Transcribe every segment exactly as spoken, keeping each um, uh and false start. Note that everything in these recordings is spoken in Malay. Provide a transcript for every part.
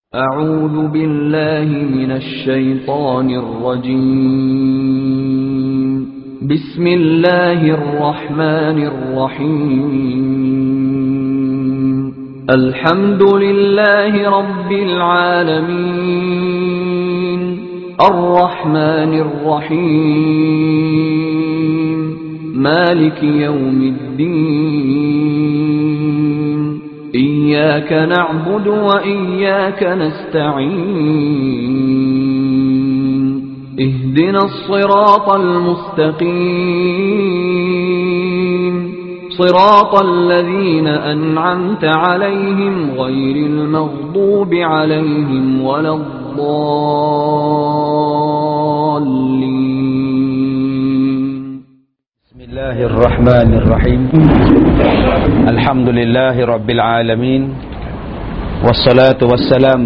أعوذ بالله من الشيطان الرجيم بسم الله الرحمن الرحيم الحمد لله رب العالمين الرحمن الرحيم مالك يوم الدين إياك نعبد وإياك نستعين اهدنا الصراط المستقيم صراط الذين أنعمت عليهم غير المغضوب عليهم ولا الضالين. بسم الله الرحمن الرحيم الحمد لله رب العالمين والصلاة والسلام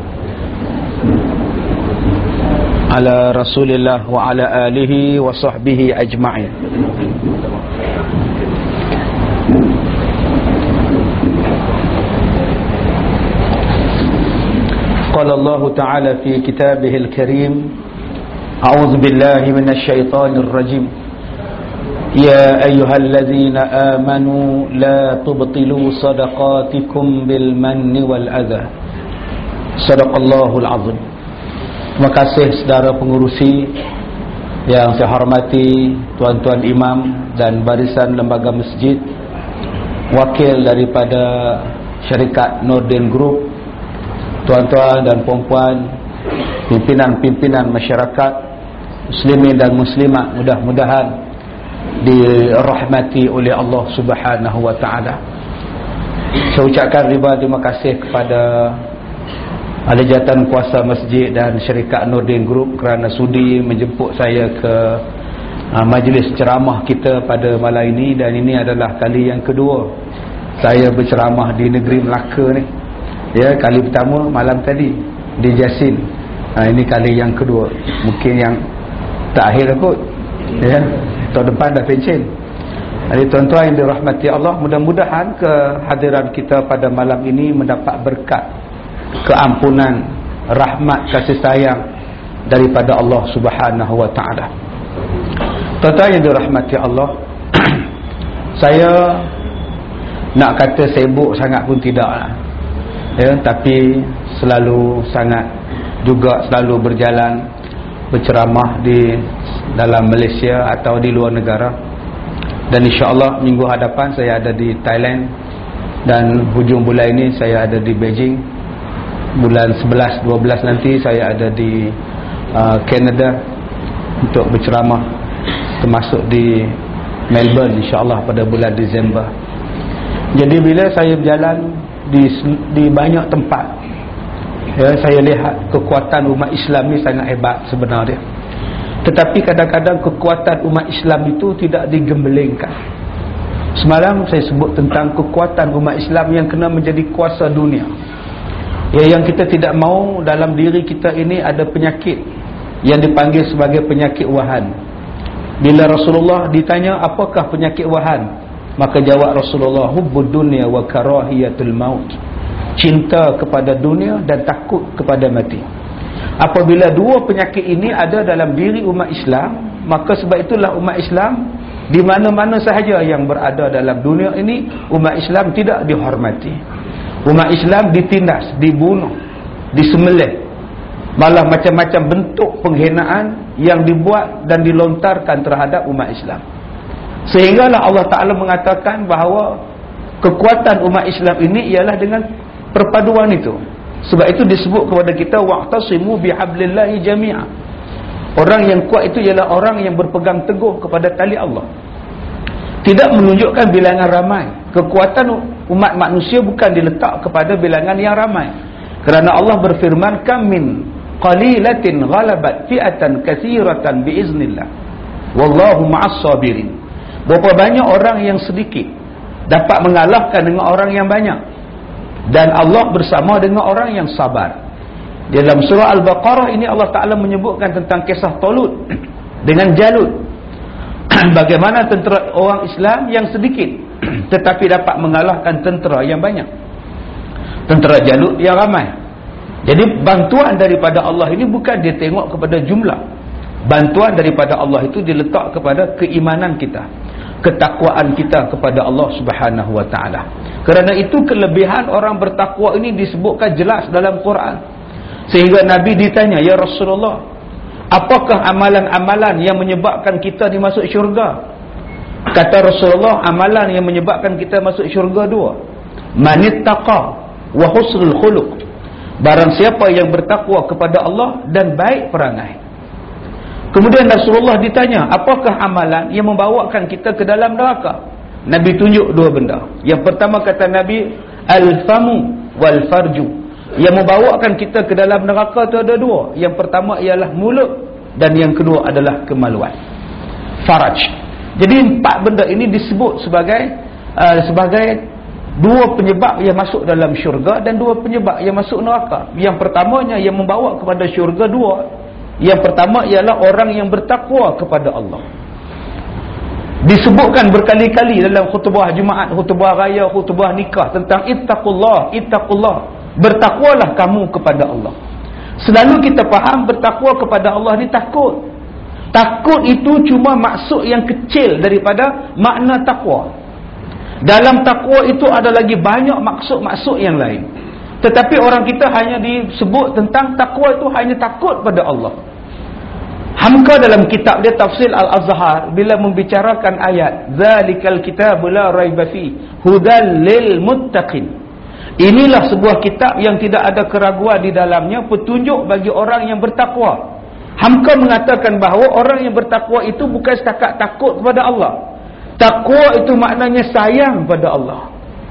على رسول الله وعلى آله وصحبه أجمعين. قال الله تعالى في كتابه الكريم أعوذ بالله من الشيطان الرجيم يا أيها الذين آمنوا لا تبطلوا صدقاتكم بالمن والأذى صدق الله العظيم. Terima kasih saudara pengurusi yang saya hormati, tuan-tuan imam dan barisan lembaga masjid, wakil daripada syarikat Nordin Group, tuan-tuan dan puan-puan, pimpinan-pimpinan masyarakat muslimin dan muslimat, mudah-mudahan dirahmati oleh Allah Subhanahu wa taala. Saya ucapkan ribuan terima kasih kepada ahli jawatan kuasa masjid dan syarikat Nordin Group kerana sudi menjemput saya ke uh, majlis ceramah kita pada malam ini, dan ini adalah kali yang kedua saya berceramah di negeri Melaka ni. Ya, kali pertama malam tadi di Jasin. Uh, ini kali yang kedua. Mungkin yang terakhir kot. Ya. Tahun depan dah pencen. Jadi tuan-tuan yang dirahmati Allah, mudah-mudahan kehadiran kita pada malam ini mendapat berkat, keampunan, rahmat, kasih sayang daripada Allah Subhanahu wa taala. Tuan-tuan yang dirahmati Allah, saya nak kata sibuk sangat pun tidaklah. Ya, tapi selalu sangat juga selalu berjalan berceramah di dalam Malaysia atau di luar negara, dan insya-Allah minggu hadapan saya ada di Thailand, dan hujung bulan ini saya ada di Beijing. Bulan sebelas dua belas nanti saya ada di uh, Canada untuk berceramah, termasuk di Melbourne insya-Allah pada bulan Disember. Jadi bila saya berjalan di di banyak tempat, ya, saya lihat kekuatan umat Islam ni sangat hebat sebenarnya. Tetapi kadang-kadang kekuatan umat Islam itu tidak digembelengkan. Semalam saya sebut tentang kekuatan umat Islam yang kena menjadi kuasa dunia. Ya, yang kita tidak mahu dalam diri kita ini ada penyakit yang dipanggil sebagai penyakit wahan. Bila Rasulullah ditanya apakah penyakit wahan, maka jawab Rasulullah, hubbud dunya wa karahiyatul maut. Cinta kepada dunia dan takut kepada mati. Apabila dua penyakit ini ada dalam diri umat Islam, maka sebab itulah umat Islam di mana-mana sahaja yang berada dalam dunia ini, umat Islam tidak dihormati. Umat Islam ditindas, dibunuh, disembelih. Malah macam-macam bentuk penghinaan yang dibuat dan dilontarkan terhadap umat Islam. Sehinggalah Allah Ta'ala mengatakan bahawa kekuatan umat Islam ini ialah dengan perpaduan itu. Sebab itu disebut kepada kita wa'tasimu bihablillahi jami'a. Orang yang kuat itu ialah orang yang berpegang teguh kepada tali Allah. Tidak menunjukkan bilangan ramai. Kekuatan umat manusia bukan diletak kepada bilangan yang ramai. Kerana Allah berfirman, kam min qalilatin ghalabat fi'atan katsiratan biiznillah wallahu ma'as sabirin. Berapa banyak orang yang sedikit dapat mengalahkan dengan orang yang banyak, dan Allah bersama dengan orang yang sabar. Dalam surah Al-Baqarah ini Allah Ta'ala menyebutkan tentang kisah Talut dengan Jalut. Bagaimana tentera orang Islam yang sedikit tetapi dapat mengalahkan tentera yang banyak. Tentera Jalut yang ramai. Jadi bantuan daripada Allah ini bukan dia tengok kepada jumlah. Bantuan daripada Allah itu diletak kepada keimanan kita, ketakwaan kita kepada Allah Subhanahu wa taala. Kerana itu kelebihan orang bertakwa ini disebutkan jelas dalam Quran. Sehingga Nabi ditanya, "Ya Rasulullah, apakah amalan-amalan yang menyebabkan kita dimasuk syurga?" Kata Rasulullah, amalan yang menyebabkan kita masuk syurga dua. Manittaqa wa husnul khuluq. Barang siapa yang bertakwa kepada Allah dan baik perangai. Kemudian Rasulullah ditanya, apakah amalan yang membawakan kita ke dalam neraka? Nabi tunjuk dua benda. Yang pertama kata Nabi, al-famu wal farju. Yang membawakan kita ke dalam neraka itu ada dua. Yang pertama ialah mulut dan yang kedua adalah kemaluan. Faraj. Jadi empat benda ini disebut sebagai uh, sebagai dua penyebab yang masuk dalam syurga dan dua penyebab yang masuk neraka. Yang pertamanya yang membawa kepada syurga dua. Yang pertama ialah orang yang bertakwa kepada Allah. Disebutkan berkali-kali dalam khutbah Jumaat, khutbah raya, khutbah nikah tentang ittaqullah, ittaqullah. Bertakwalah kamu kepada Allah. Selalu kita faham bertakwa kepada Allah ni takut. Takut itu cuma maksud yang kecil daripada makna takwa. Dalam takwa itu ada lagi banyak maksud-maksud yang lain. Tetapi orang kita hanya disebut tentang takwa itu hanya takut pada Allah. Hamka dalam kitab dia Tafsir Al-Azhar bila membicarakan ayat Zalikal kitabul la raiba fi hudal lil muttaqin. Inilah sebuah kitab yang tidak ada keraguan di dalamnya, petunjuk bagi orang yang bertakwa. Hamka mengatakan bahawa orang yang bertakwa itu bukan setakat takut kepada Allah. Takwa itu maknanya sayang pada Allah.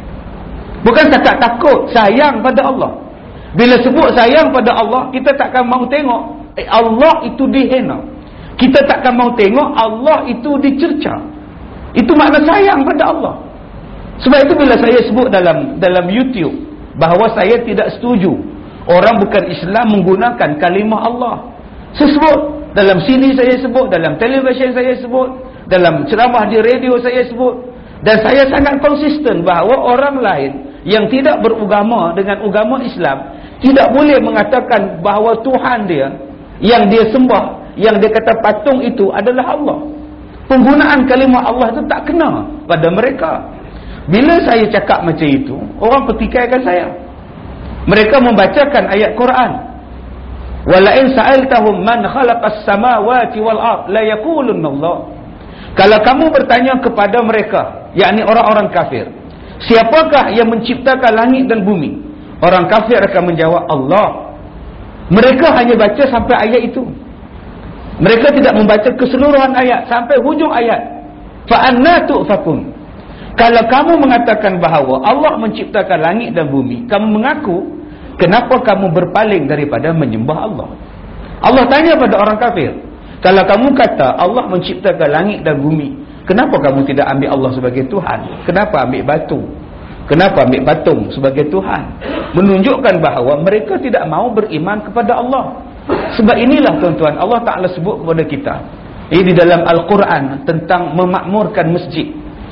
Bukan setakat takut, sayang pada Allah. Bila sebut sayang pada Allah, kita takkan mahu tengok eh, Allah itu dihina. Kita takkan mahu tengok Allah itu dicerca. Itu makna sayang pada Allah. Sebab itu bila saya sebut dalam dalam YouTube bahawa saya tidak setuju orang bukan Islam menggunakan kalimah Allah. Saya sebut dalam sini, saya sebut dalam televisyen, saya sebut dalam ceramah di radio, saya sebut. Dan saya sangat konsisten bahawa orang lain yang tidak beragama dengan agama Islam tidak boleh mengatakan bahawa Tuhan dia yang dia sembah, yang dia kata patung itu adalah Allah. Penggunaan kalimah Allah itu tak kena pada mereka. Bila saya cakap macam itu, orang pertikaikan saya. Mereka membacakan ayat Quran. Walain sa'altahum man khalaqas samawati wal ard la yaqulunna Allah. Kalau kamu bertanya kepada mereka, yakni orang-orang kafir, siapakah yang menciptakan langit dan bumi? Orang kafir akan menjawab Allah. Mereka hanya baca sampai ayat itu. Mereka tidak membaca keseluruhan ayat sampai hujung ayat. Fa anna tu'fakun. Kalau kamu mengatakan bahawa Allah menciptakan langit dan bumi, kamu mengaku, kenapa kamu berpaling daripada menyembah Allah? Allah tanya pada orang kafir, kalau kamu kata Allah menciptakan langit dan bumi, kenapa kamu tidak ambil Allah sebagai Tuhan? Kenapa ambil batu? Kenapa ambil patung sebagai Tuhan? Menunjukkan bahawa mereka tidak mahu beriman kepada Allah. Sebab inilah tuan-tuan, Allah Ta'ala sebut kepada kita ini di dalam Al-Quran tentang memakmurkan masjid.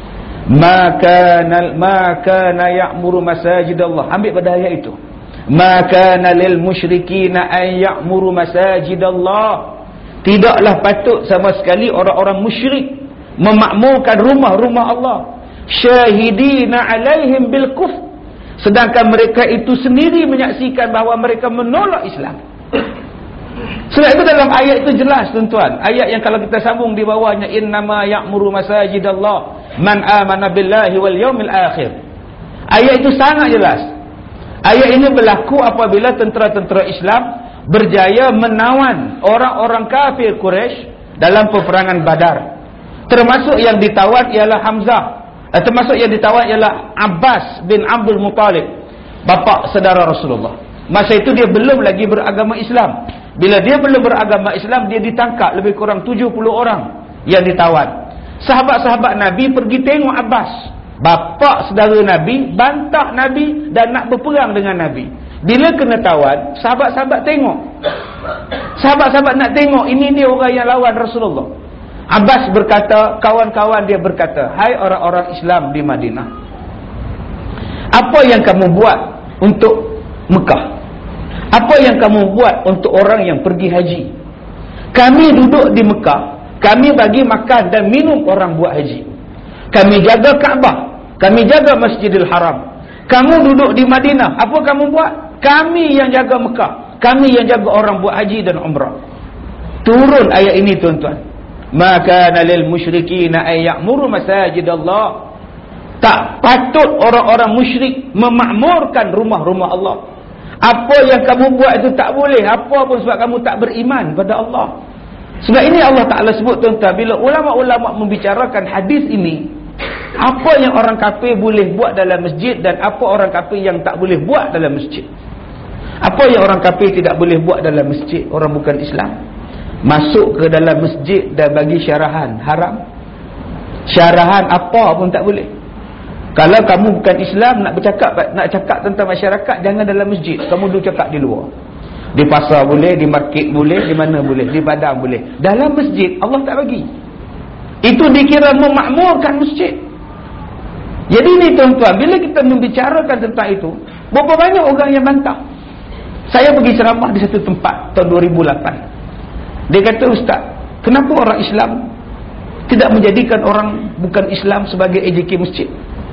Maka maka ya'muru masajid Allah. Ambil pada ayat itu. Maka lil musyrikina an ya'muru masajid Allah. Tidaklah patut sama sekali orang-orang musyrik memakmurkan rumah-rumah Allah. Syahidina alaihim bil kufr. Sedangkan mereka itu sendiri menyaksikan bahawa mereka menolak Islam. Sebab itu dalam ayat itu jelas tuan-tuan. Ayat yang kalau kita sambung di bawahnya, innama ya'muru masajidallah man amana billahi wal yawmil akhir. Ayat itu sangat jelas. Ayat ini berlaku apabila tentera-tentera Islam berjaya menawan orang-orang kafir Quraisy dalam peperangan Badar. Termasuk yang ditawan ialah Hamzah. Eh, termasuk yang ditawan ialah Abbas bin Abdul Muttalib, bapa saudara Rasulullah. Masa itu dia belum lagi beragama Islam. Bila dia belum beragama Islam, dia ditangkap lebih kurang tujuh puluh orang yang ditawan. Sahabat-sahabat Nabi pergi tengok Abbas, bapa saudara Nabi, bantah Nabi dan nak berperang dengan Nabi. Bila kena tawan, sahabat-sahabat tengok. Sahabat-sahabat nak tengok, ini dia orang yang lawan Rasulullah. Abbas berkata, kawan-kawan dia berkata, hai orang-orang Islam di Madinah, apa yang kamu buat untuk Mekah? Apa yang kamu buat untuk orang yang pergi haji? Kami duduk di Mekah, kami bagi makan dan minum orang buat haji. Kami jaga Kaabah, kami jaga Masjidil Haram. Kamu duduk di Madinah, apa kamu buat? Kami yang jaga Mekah, kami yang jaga orang buat haji dan umrah. Turun ayat ini tuan-tuan. Maka lil musyrikin ay ya'muru masajidallah. Tak patut orang-orang musyrik memakmurkan rumah-rumah Allah. Apa yang kamu buat itu tak boleh. Apa pun sebab kamu tak beriman pada Allah. Sebab ini Allah Ta'ala sebut tuan-tuan, bila ulama-ulama membicarakan hadis ini, apa yang orang kafir boleh buat dalam masjid dan apa orang kafir yang tak boleh buat dalam masjid. Apa yang orang kafir tidak boleh buat dalam masjid, orang bukan Islam. Masuk ke dalam masjid dan bagi syarahan haram. Syarahan apa pun tak boleh. Kalau kamu bukan Islam, nak bercakap, nak cakap tentang masyarakat, jangan dalam masjid. Kamu dulu cakap di luar. Di pasar boleh, di market boleh, di mana boleh, di padang boleh. Dalam masjid Allah tak bagi. Itu dikira memakmurkan masjid. Jadi ni tuan-tuan, bila kita membicarakan tentang itu, berapa banyak orang yang bantah. Saya pergi ceramah di satu tempat tahun dua ribu lapan. Dia kata, Ustaz, kenapa orang Islam tidak menjadikan orang bukan Islam sebagai A J K masjid?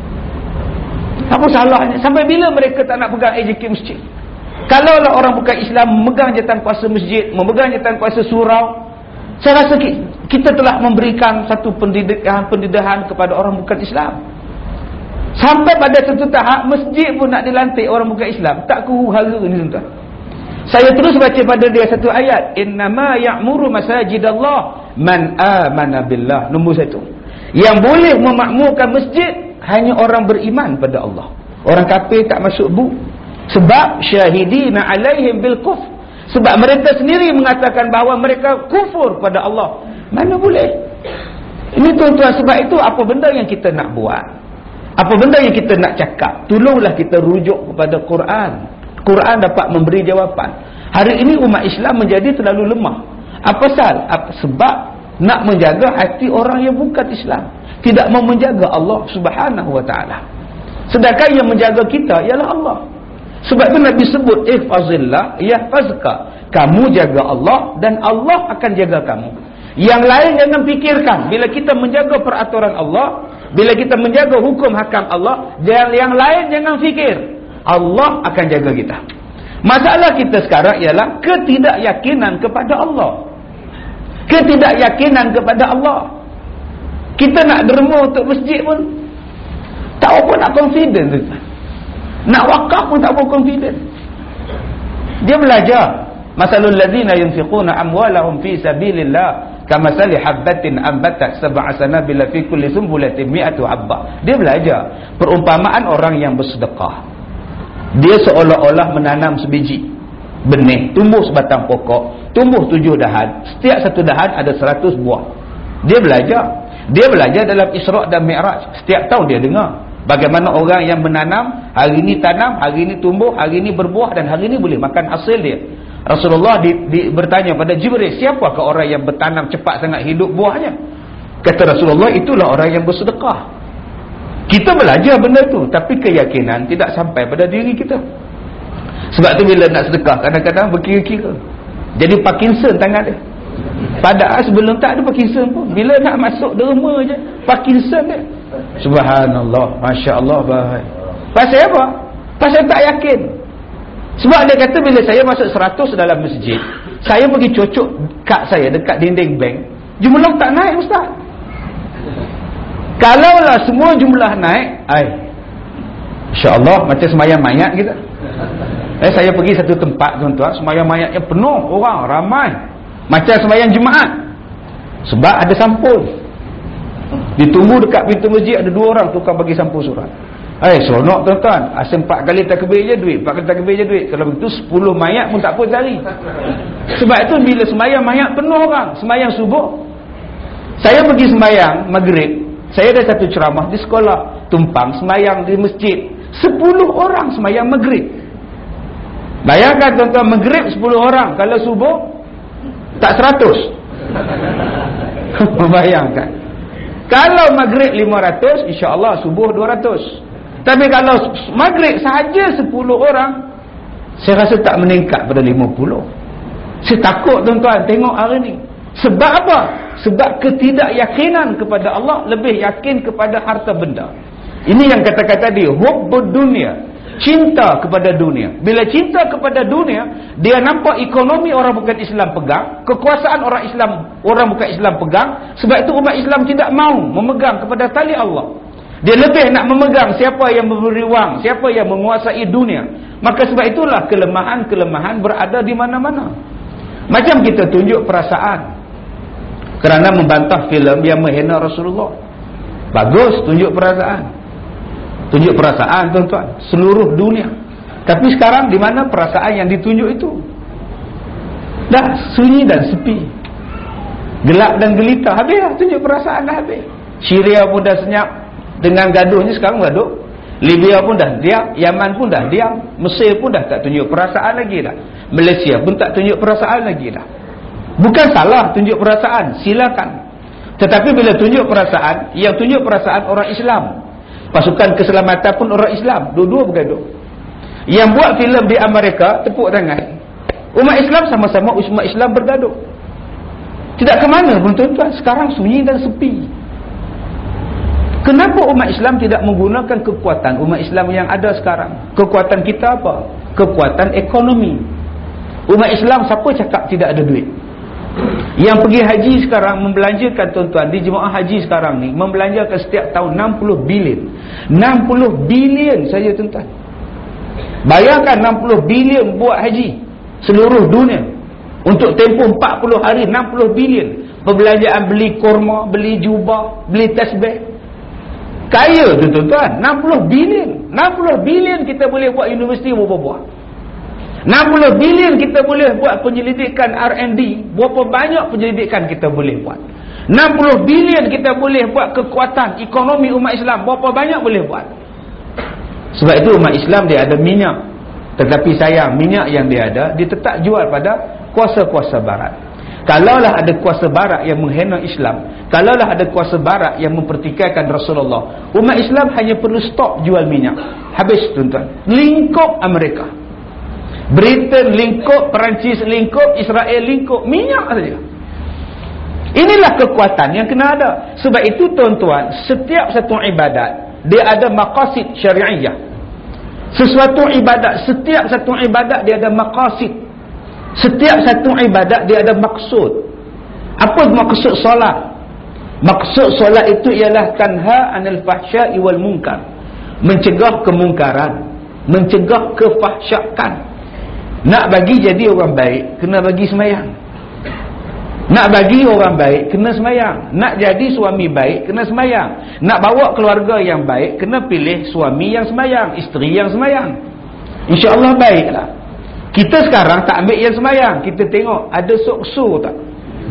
Apa salahnya? Sampai bila mereka tak nak pegang A J K masjid? Kalaulah orang bukan Islam memegang jawatan kuasa masjid, memegang jawatan kuasa surau, saya rasa kita telah memberikan satu pendidikan pendidikan kepada orang bukan Islam. Sampai pada satu tahap masjid pun nak dilantik orang bukan Islam. Tak huru-hara ni tuan-tuan. Saya terus baca pada dia satu ayat, innama ya'muru masajidallah man amana billah. Nombor satu, yang boleh memakmurkan masjid hanya orang beriman pada Allah. Orang kafir tak masuk bu. Sebab syahidina alaihim bil kufr. Sebab mereka sendiri mengatakan bahawa mereka kufur pada Allah. Mana boleh? Ini tuan-tuan, sebab itu apa benda yang kita nak buat, apa benda yang kita nak cakap, tolonglah kita rujuk kepada Quran. Quran dapat memberi jawapan. Hari ini umat Islam menjadi terlalu lemah. Apa pasal? Sebab nak menjaga hati orang yang bukan Islam, tidak mau menjaga Allah Subhanahu wa taala. Sedangkan yang menjaga kita ialah Allah. Sebab itu Nabi sebut, ihfazillah yahfazka. Kamu jaga Allah dan Allah akan jaga kamu. Yang lain jangan fikirkan. Bila kita menjaga peraturan Allah, bila kita menjaga hukum hakam Allah, dan yang lain jangan fikir. Allah akan jaga kita. Masalah kita sekarang ialah ketidakyakinan kepada Allah. Ketidakyakinan kepada Allah. Kita nak derma untuk masjid pun tak apa nak confident. Nak wakaf pun tak apa confident. Dia belajar. Masalul ladzina yunfiquna amwalahum fi sabilillah kamathali habbatin ambatat sab'a sanabila fi kulli sumbulatin mi'atu habba. Dia belajar perumpamaan orang yang bersedekah. Dia seolah-olah menanam sebiji benih, tumbuh sebatang pokok, tumbuh tujuh dahan, setiap satu dahan ada seratus buah. Dia belajar. Dia belajar dalam Isra' dan Mi'raj. Setiap tahun dia dengar bagaimana orang yang menanam, hari ini tanam, hari ini tumbuh, hari ini berbuah, dan hari ini boleh makan hasil dia. Rasulullah di, di, bertanya pada Jibril, siapakah orang yang bertanam cepat sangat hidup buahnya? Kata Rasulullah, itulah orang yang bersedekah. Kita belajar benda tu, tapi keyakinan tidak sampai pada diri kita. Sebab tu bila nak sedekah, kadang-kadang berkira-kira. Jadi Parkinson tangan dia. Padahal sebelum tak ada Parkinson pun. Bila nak masuk derma je, Parkinson dia. Subhanallah, Masya Allah, baik. Pasal apa? Pasal tak yakin. Sebab dia kata bila saya masuk seratus dalam masjid, saya pergi cocok kad saya dekat dinding bank, jumlah tak naik Ustaz. Kalaulah semua jumlah naik, ai, Insya Allah macam semayang mayat kita. Eh, saya pergi satu tempat tuan-tuan, semayang mayatnya penuh orang, ramai. Macam semayang Jumaat. Sebab ada sampul. Ditunggu dekat pintu masjid, ada dua orang tukang bagi sampul surat. Eh, seronok tuan-tuan. Asal empat kali takbir je duit, empat kali takbir je duit. Kalau begitu sepuluh mayat pun tak apa cari. Sebab itu bila semayang mayat penuh orang, semayang subuh. Saya pergi semayang maghrib, saya ada satu ceramah di sekolah tumpang, semayang di masjid, sepuluh orang semayang maghrib. Bayangkan tuan-tuan, maghrib sepuluh orang, kalau subuh tak seratus. Bayangkan. Kalau maghrib lima ratus, insya-Allah subuh dua ratus. Tapi kalau maghrib sahaja sepuluh orang, Saya rasa tak meningkat pada lima puluh. Saya takut tuan-tuan tengok hari ni. Sebab apa? Sebab ketidakyakinan kepada Allah, lebih yakin kepada harta benda. Ini yang kata-kata dia, hubbud dunia, cinta kepada dunia. Bila cinta kepada dunia, dia nampak ekonomi orang bukan Islam pegang, kekuasaan orang Islam, orang bukan Islam pegang. Sebab itu umat Islam tidak mau memegang kepada tali Allah. Dia lebih nak memegang siapa yang memberi wang, siapa yang menguasai dunia. Maka sebab itulah kelemahan-kelemahan berada di mana-mana. Macam kita tunjuk perasaan kerana membantah filem yang menghina Rasulullah. Bagus tunjuk perasaan. Tunjuk perasaan tuan-tuan, seluruh dunia. Tapi sekarang di mana perasaan yang ditunjuk itu? Dah sunyi dan sepi, gelap dan gelita. Habis lah tunjuk perasaan, dah habis. Syria pun dah senyap dengan gaduhnya, sekarang gaduh. Libya pun dah diam, Yaman pun dah diam, Mesir pun dah tak tunjuk perasaan lagi dah. Malaysia pun tak tunjuk perasaan lagi dah. Bukan salah tunjuk perasaan, silakan. Tetapi bila tunjuk perasaan, yang tunjuk perasaan orang Islam, pasukan keselamatan pun orang Islam, dua-dua bergaduh. Yang buat filem di Amerika tepuk tangan. Umat Islam sama-sama umat Islam bergaduh. Tidak ke mana pun tuan-tuan, sekarang sunyi dan sepi. Kenapa umat Islam tidak menggunakan kekuatan umat Islam yang ada sekarang? Kekuatan kita apa? Kekuatan ekonomi. Umat Islam siapa cakap tidak ada duit? Yang pergi haji sekarang membelanjakan tuan-tuan di jemaah haji sekarang ni, membelanjakan setiap tahun enam puluh bilion. enam puluh bilion saja tuan-tuan. Bayangkan enam puluh bilion buat haji seluruh dunia. Untuk tempoh empat puluh hari, enam puluh bilion. Perbelanjaan beli kurma, beli jubah, beli tasbih. Kaya tu tuan-tuan, enam puluh bilion. enam puluh bilion kita boleh buat universiti berapa buah. enam puluh bilion kita boleh buat penyelidikan R and D. Berapa banyak penyelidikan kita boleh buat. enam puluh bilion kita boleh buat kekuatan ekonomi umat Islam. Berapa banyak boleh buat. Sebab itu umat Islam dia ada minyak. Tetapi sayang, minyak yang dia ada, dia tetap jual pada kuasa-kuasa barat. Kalaulah ada kuasa barat yang menghina Islam, kalaulah ada kuasa barat yang mempertikaikan Rasulullah, umat Islam hanya perlu stop jual minyak. Habis tuan-tuan. Lingkup Amerika, Britain lingkup, Perancis lingkup, Israel lingkup, minyak saja. Inilah kekuatan yang kena ada. Sebab itu tuan-tuan, setiap satu ibadat dia ada maqasid syariah. Sesuatu ibadat, setiap satu ibadat dia ada maqasid. Setiap satu ibadat dia ada maksud. Apa maksud solat? Maksud solat itu ialah tanha anil fahsya'i wal munkar, mencegah kemungkaran, mencegah kefahsyakan. Nak bagi jadi orang baik, kena bagi semayang. Nak bagi orang baik, kena semayang. Nak jadi suami baik, kena semayang. Nak bawa keluarga yang baik, kena pilih suami yang semayang, isteri yang semayang. InsyaAllah baiklah. Kita sekarang tak ambil yang semayang. Kita tengok ada sokso tak?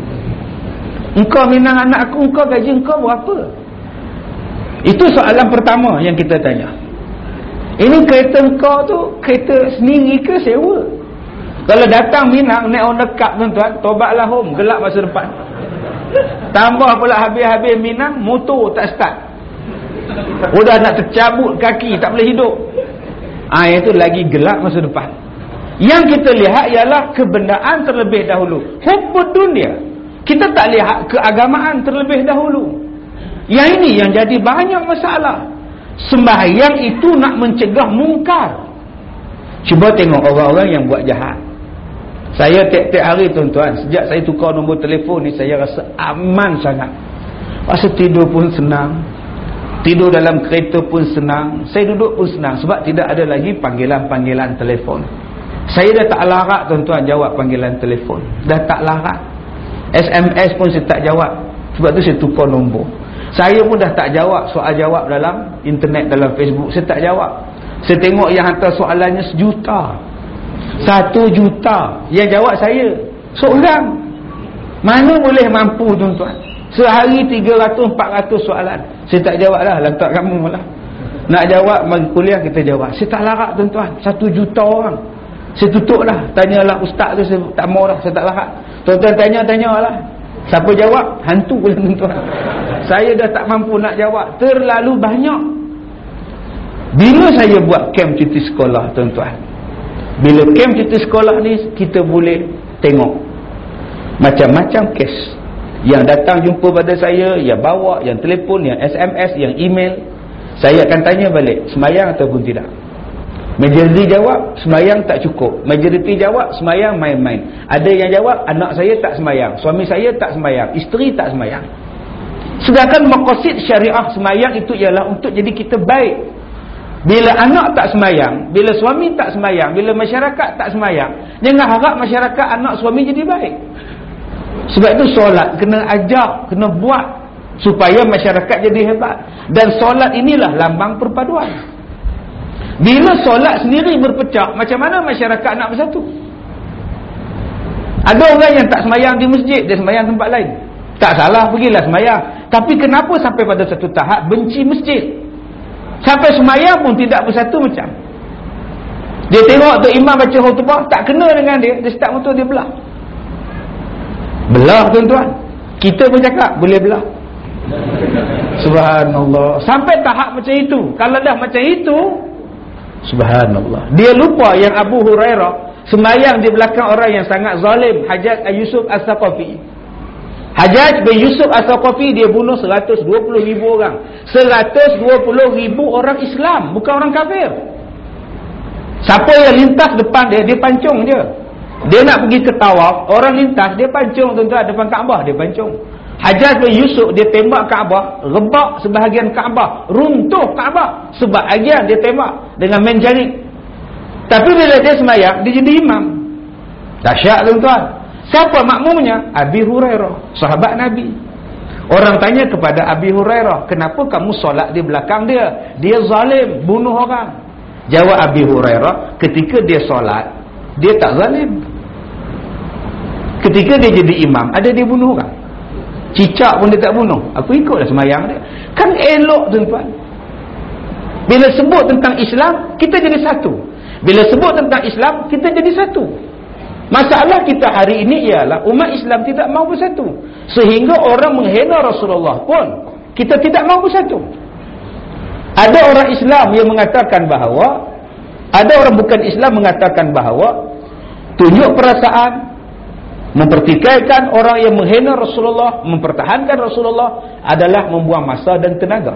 Engkau minang anak aku, engkau gaji engkau berapa? Itu soalan pertama yang kita tanya. Ini kereta engkau tu kereta sendiri ke sewa? Kalau datang Minang naik on the cup tuan-tuan, tobatlah home, gelap masa depan. Tambah pula habis-habis Minang, motor tak start. Udah nak tercabut kaki, tak boleh hidup. Ah, itu lagi gelap masa depan. Yang kita lihat ialah kebendaan terlebih dahulu. Hubbud dunia. Kita tak lihat keagamaan terlebih dahulu. Yang ini yang jadi banyak masalah. Sembahyang itu nak mencegah mungkar. Cuba tengok orang-orang yang buat jahat. Saya tiap-tiap hari tuan-tuan, sejak saya tukar nombor telefon ni, saya rasa aman sangat. Masa tidur pun senang, tidur dalam kereta pun senang, saya duduk pun senang. Sebab tidak ada lagi panggilan-panggilan telefon. Saya dah tak larat tuan-tuan jawab panggilan telefon. Dah tak larat. S M S pun saya tak jawab. Sebab tu saya tukar nombor. Saya pun dah tak jawab soal jawab dalam internet, dalam Facebook. Saya tak jawab. Saya tengok yang hantar soalannya sejuta, satu juta. Yang jawab saya seorang. Mana boleh mampu tuan-tuan? Sehari tiga ratus empat ratus soalan. Saya tak jawab lah, lantak kamu lah. Nak jawab bagi kuliah kita jawab. Saya tak larat tuan-tuan, satu juta orang. Saya tutup lah. Tanyalah ustaz tu, saya tak mau lah, saya tak larat. Tuan-tuan tanya-tanya lah. Siapa jawab? Hantu pula tuan-tuan. Saya dah tak mampu nak jawab. Terlalu banyak. Bila saya buat kem cuti sekolah tuan-tuan, Bila kem cuti sekolah ni, kita boleh tengok macam-macam kes yang datang jumpa pada saya, yang bawa, yang telefon, yang S M S, yang email. Saya akan tanya balik, semayang ataupun tidak. Majoriti jawab, semayang tak cukup. Majoriti jawab, semayang main-main. Ada yang jawab, anak saya tak semayang, suami saya tak semayang, isteri tak semayang. Sedangkan maqasid syariah semayang itu ialah untuk jadi kita baik. Bila anak tak semayang, bila suami tak semayang, bila masyarakat tak semayang, jangan harap masyarakat, anak, suami jadi baik. Sebab itu solat kena ajak, kena buat supaya masyarakat jadi hebat. Dan solat inilah lambang perpaduan. Bila solat sendiri berpecah, macam mana masyarakat nak bersatu? Ada orang yang tak semayang di masjid, dia semayang tempat lain. Tak salah, pergilah semayang. Tapi kenapa sampai pada satu tahap benci masjid? Sampai semayang pun tidak bersatu macam. Dia tengok tu imam baca khutbah, tak kena dengan dia, dia start motor dia belah. Belah tuan-tuan. Kita pun cakap boleh belah. Subhanallah. Sampai tahap macam itu. Kalau dah macam itu, subhanallah. Dia lupa yang Abu Hurairah semayang di belakang orang yang sangat zalim, Hajjaj Yusuf As-Saqafi. Hajjaj bin Yusuf As-Saqafi, dia bunuh seratus dua puluh ribu orang. seratus dua puluh ribu orang Islam, bukan orang kafir. Siapa yang lintas depan dia, dia pancung je. Dia nak pergi ke tawaf, orang lintas, dia pancung tuan-tuan, depan Kaabah dia pancung. Hajjaj bin Yusuf, dia tembak Kaabah, rebak sebahagian Kaabah, runtuh Kaabah, sebahagian dia tembak dengan main jarik. Tapi bila dia semayang, dia jadi imam. Dahsyat tuan-tuan. Siapa makmumnya? Abi Hurairah, sahabat Nabi. Orang tanya kepada Abi Hurairah, kenapa kamu solat di belakang dia? Dia zalim, bunuh orang. Jawab Abi Hurairah, ketika dia solat, dia tak zalim. Ketika dia jadi imam, ada dia bunuh orang. Cicak pun dia tak bunuh. Aku ikutlah semayang dia. Kan elok tuan-tuan. Bila sebut tentang Islam, kita jadi satu. Bila sebut tentang Islam, kita jadi satu. Masalah kita hari ini ialah umat Islam tidak mahu bersatu. Sehingga orang menghina Rasulullah pun kita tidak mahu bersatu. Ada orang Islam yang mengatakan bahawa, ada orang bukan Islam mengatakan bahawa tunjuk perasaan, mempertikaikan orang yang menghina Rasulullah, mempertahankan Rasulullah adalah membuang masa dan tenaga.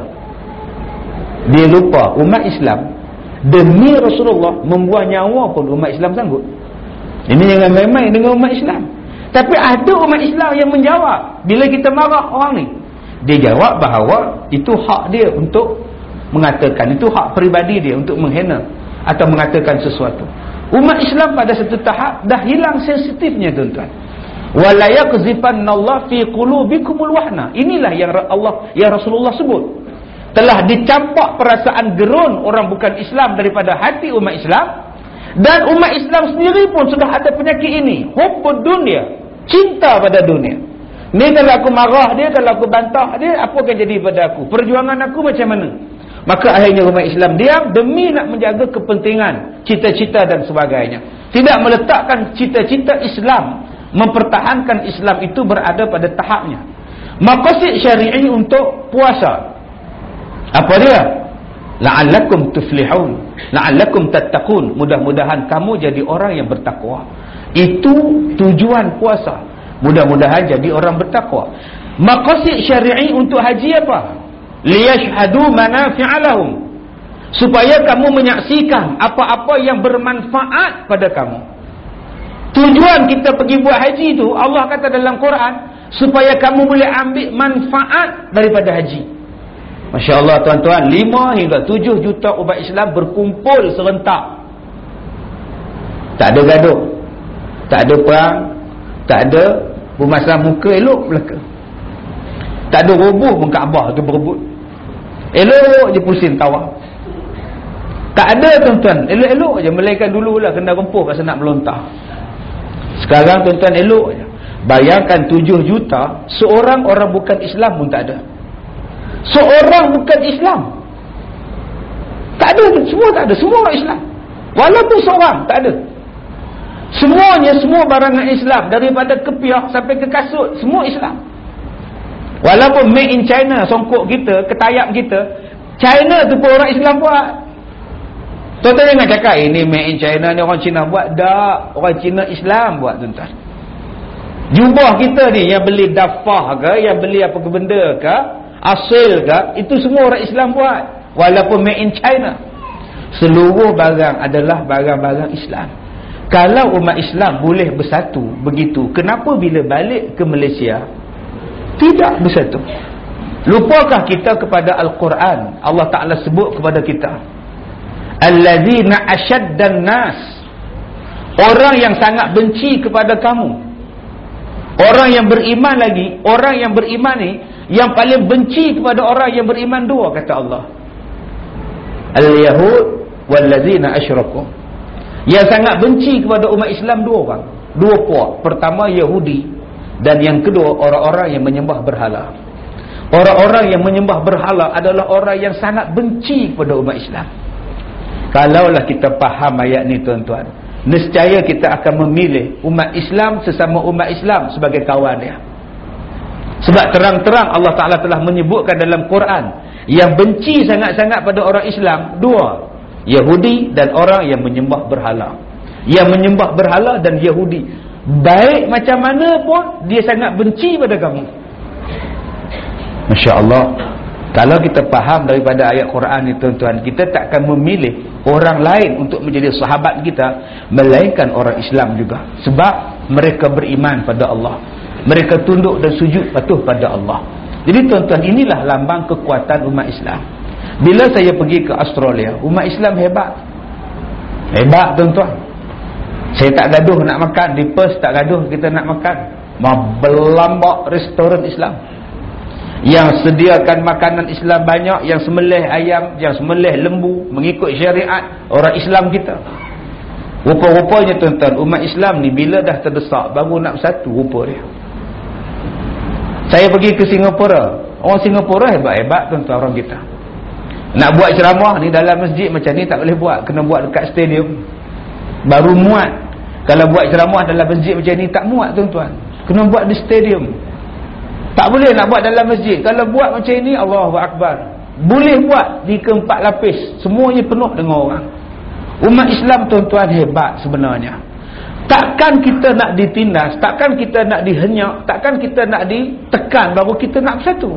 Dia lupa umat Islam demi Rasulullah membuang nyawa pun umat Islam sanggup. Ini jangan main-main dengan umat Islam. Tapi ada umat Islam yang menjawab bila kita marah orang ni. Dia jawab bahawa itu hak dia untuk mengatakan, itu hak peribadi dia untuk menghina atau mengatakan sesuatu. Umat Islam pada satu tahap dah hilang sensitifnya tuan-tuan. Wala yaqzifanallahu fi qulubikumul wahna. Inilah yang Allah, yang Rasulullah sebut. Telah dicampak perasaan gerun orang bukan Islam daripada hati umat Islam. Dan umat Islam sendiri pun sudah ada penyakit ini, hubbud dunia, cinta pada dunia. Ni kalau aku marah dia, kalau aku bantah dia, apa akan jadi pada aku? Perjuangan aku macam mana? Maka akhirnya umat Islam diam demi nak menjaga kepentingan, cita-cita dan sebagainya. Tidak meletakkan cita-cita Islam, mempertahankan Islam itu berada pada tahapnya. Maqasid syari'i untuk puasa, apa dia? La'allakum tuflihun, la'allakum tattaqun. Mudah-mudahan kamu jadi orang yang bertakwa. Itu tujuan puasa. Mudah-mudahan jadi orang bertakwa. Maqasid syari'i untuk haji apa? Liyashhadu manafi'a lahum, supaya kamu menyaksikan apa-apa yang bermanfaat pada kamu. Tujuan kita pergi buat haji itu, Allah kata dalam Quran, supaya kamu boleh ambil manfaat daripada haji. Masya Allah tuan-tuan, lima hingga tujuh juta umat Islam berkumpul serentak. Tak ada gaduh, tak ada perang, tak ada bermasam muka elok belaka. Tak ada roboh pun Kaabah tu berebut. Elok je pusing tawaf. Tak ada tuan-tuan, elok-elok je. Melainkan dululah kena rempuh pasal nak melontar. Sekarang tuan-tuan elok je. Bayangkan tujuh juta, seorang orang bukan Islam pun tak ada. Seorang bukan Islam tak ada, semua tak ada, semua orang Islam. Walaupun seorang tak ada. Semuanya, semua barangan Islam, daripada kepiah sampai ke kasut, semua Islam. Walaupun made in China, songkok kita, ketayap kita, China tu pun orang Islam buat. Tuan-tuan jangan cakap ini made in China ni orang Cina buat. Tak, orang Cina Islam buat tuan-tuan. Jubah kita ni yang beli dafah ke, yang beli apa ke benda ke, asil ke, itu semua orang Islam buat. Walaupun made in China. Seluruh barang adalah barang-barang Islam. Kalau umat Islam boleh bersatu begitu, kenapa bila balik ke Malaysia tidak bersatu? Lupakah kita kepada Al-Quran? Allah Ta'ala sebut kepada kita, allazina ashaddan nas, orang yang sangat benci kepada kamu. Orang yang beriman lagi, orang yang beriman ni yang paling benci kepada orang yang beriman dua, kata Allah. Al-Yahud wallazina asyraku. Yang sangat benci kepada umat Islam dua orang, dua puak. Pertama Yahudi, dan yang kedua orang-orang yang menyembah berhala. Orang-orang yang menyembah berhala adalah orang yang sangat benci kepada umat Islam. Kalaulah kita faham ayat ni tuan-tuan, nescaya kita akan memilih umat Islam sesama umat Islam sebagai kawan dia. Sebab terang-terang Allah Ta'ala telah menyebutkan dalam Quran, yang benci sangat-sangat pada orang Islam dua, Yahudi dan orang yang menyembah berhala. Yang menyembah berhala dan Yahudi, baik macam mana pun dia sangat benci pada kamu. Masya Allah. Kalau kita faham daripada ayat Quran ni tuan-tuan, kita takkan memilih orang lain untuk menjadi sahabat kita melainkan orang Islam juga. Sebab mereka beriman pada Allah, mereka tunduk dan sujud patuh pada Allah. Jadi tuan-tuan, inilah lambang kekuatan umat Islam. Bila saya pergi ke Australia, umat Islam hebat. Hebat tuan-tuan. Saya tak gaduh nak makan. Di Perth tak gaduh kita nak makan. Berlambak restoran Islam yang sediakan makanan Islam banyak, yang sembelih ayam, yang sembelih lembu mengikut syariat orang Islam kita. Rupa-rupanya tuan-tuan, umat Islam ni bila dah terdesak baru nak bersatu rupa dia. Saya pergi ke Singapura. Orang Singapura hebat-hebat tuan-tuan orang kita. Nak buat ceramah ni dalam masjid macam ni tak boleh buat, kena buat dekat stadium baru muat. Kalau buat ceramah dalam masjid macam ni tak muat tuan-tuan, kena buat di stadium. Tak boleh nak buat dalam masjid. Kalau buat macam ni, Allahu Akbar, boleh buat di keempat lapis, semuanya penuh dengan orang. Umat Islam tuan-tuan hebat sebenarnya. Takkan kita nak ditindas, takkan kita nak dihenyak, takkan kita nak ditekan baru kita nak bersatu.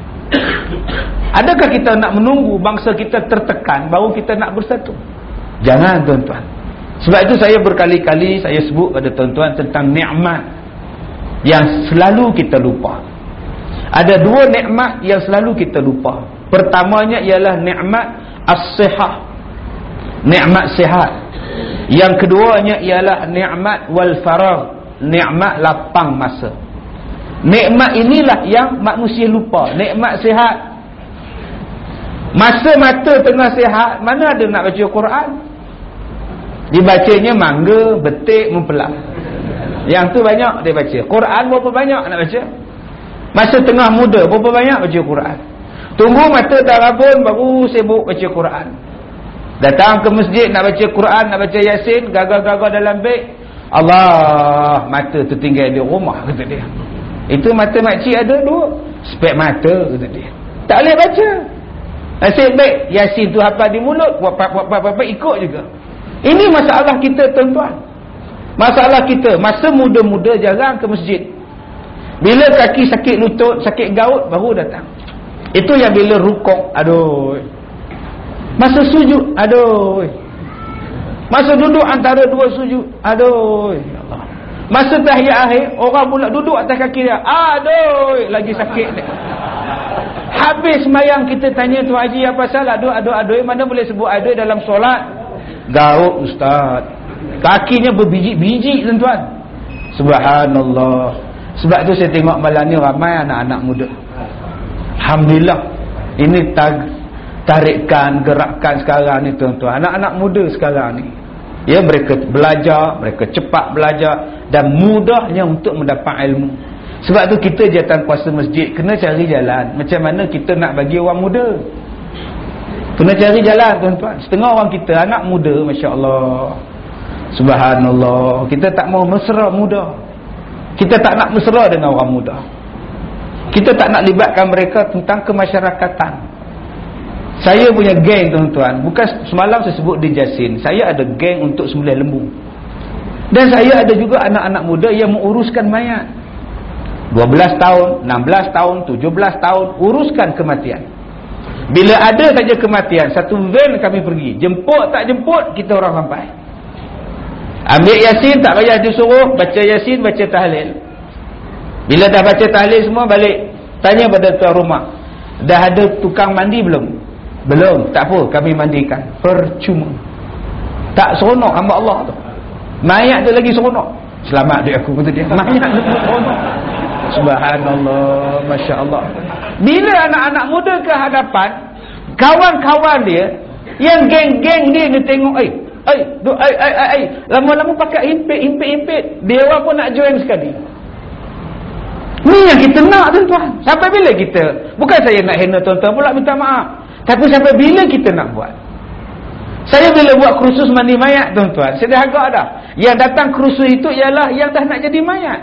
Adakah kita nak menunggu bangsa kita tertekan baru kita nak bersatu? Jangan tuan-tuan. Sebab itu saya berkali-kali saya sebut pada tuan-tuan tentang nikmat yang selalu kita lupa. Ada dua nikmat yang selalu kita lupa. Pertamanya ialah nikmat as-sihah, nikmat sihat. Yang keduanya ialah nikmat wal faragh, nikmat lapang masa. Nikmat inilah yang manusia lupa. Nikmat sihat. Masa mata tengah sihat, mana ada nak baca Quran? Dibacanya mangga, betik, mempelak. Yang tu banyak dia baca. Quran berapa banyak nak baca? Masa tengah muda berapa banyak baca Quran? Tunggu mata dah rabun baru sibuk baca Quran. Datang ke masjid nak baca Quran, nak baca Yasin, gagal-gagal dalam beg. Allah, mata tertinggal di rumah, kata dia. Itu mata makcik ada dua, spek mata, kata dia. Tak boleh baca. Nasib baik Yasin tu hafal di mulut, buat-buat ikut juga. Ini masalah kita tuan-tuan. Masalah kita, masa muda-muda jarang ke masjid. Bila kaki sakit lutut, sakit gaut, baru datang. Itu yang bila rukuk, aduh. Masa sujud, aduh. Masa duduk antara dua sujud, aduh. Allah. Masa tahiyat akhir, orang pula duduk atas kaki dia, aduh, lagi sakit dia. Habis semayang kita tanya tu haji apa salah? Aduh, aduh, aduh. Mana boleh sebut aduh dalam solat? Gaut ustaz. Kakinya berbiji-biji tuan-tuan. Subhanallah. Sebab tu saya tengok malam ni ramai anak-anak muda. Alhamdulillah. Ini tag, tarikan, gerakan sekarang ni tuan-tuan. Anak-anak muda sekarang ni. Ya, mereka belajar, mereka cepat belajar dan mudahnya untuk mendapat ilmu. Sebab tu kita jawatan kuasa masjid kena cari jalan macam mana kita nak bagi orang muda. Kena cari jalan tuan-tuan. Setengah orang kita anak muda, masya-Allah. Subhanallah. Kita tak mau mesra muda. Kita tak nak mesra dengan orang muda. Kita tak nak libatkan mereka tentang kemasyarakatan. Saya punya geng tuan-tuan, bukan semalam saya sebut di Jasin, saya ada geng untuk sembelih lembu. Dan saya ada juga anak-anak muda yang menguruskan mayat. dua belas tahun, enam belas tahun, tujuh belas tahun, uruskan kematian. Bila ada saja kematian, satu van kami pergi. Jemput tak jemput, kita orang sampai. Ambil Yasin, tak payah disuruh, baca Yasin, baca tahlil. Bila dah baca tahlil semua, balik. Tanya pada tuan rumah, dah ada tukang mandi belum? Belum, tak apa, kami mandikan. Percuma. Tak seronok hamba Allah tu. Mayat tu lagi seronok. Selamat dia aku kata dia. Mayat tu seronok. Subhanallah, Masya Allah. Bila anak-anak muda ke hadapan, kawan-kawan dia, yang geng-geng dia, dia tengok, eh, eh, eh, eh, eh, eh. lama-lama pakai impit, impit, impit. Dewa pun nak join sekali. Ni yang kita nak tuan-tuan. Sampai bila kita, bukan saya nak hina tuan-tuan pula, minta maaf. Tapi sampai bila kita nak buat? Saya bila buat kursus mandi mayat tuan-tuan, saya dah agak dah. Yang datang kursus itu ialah yang dah nak jadi mayat.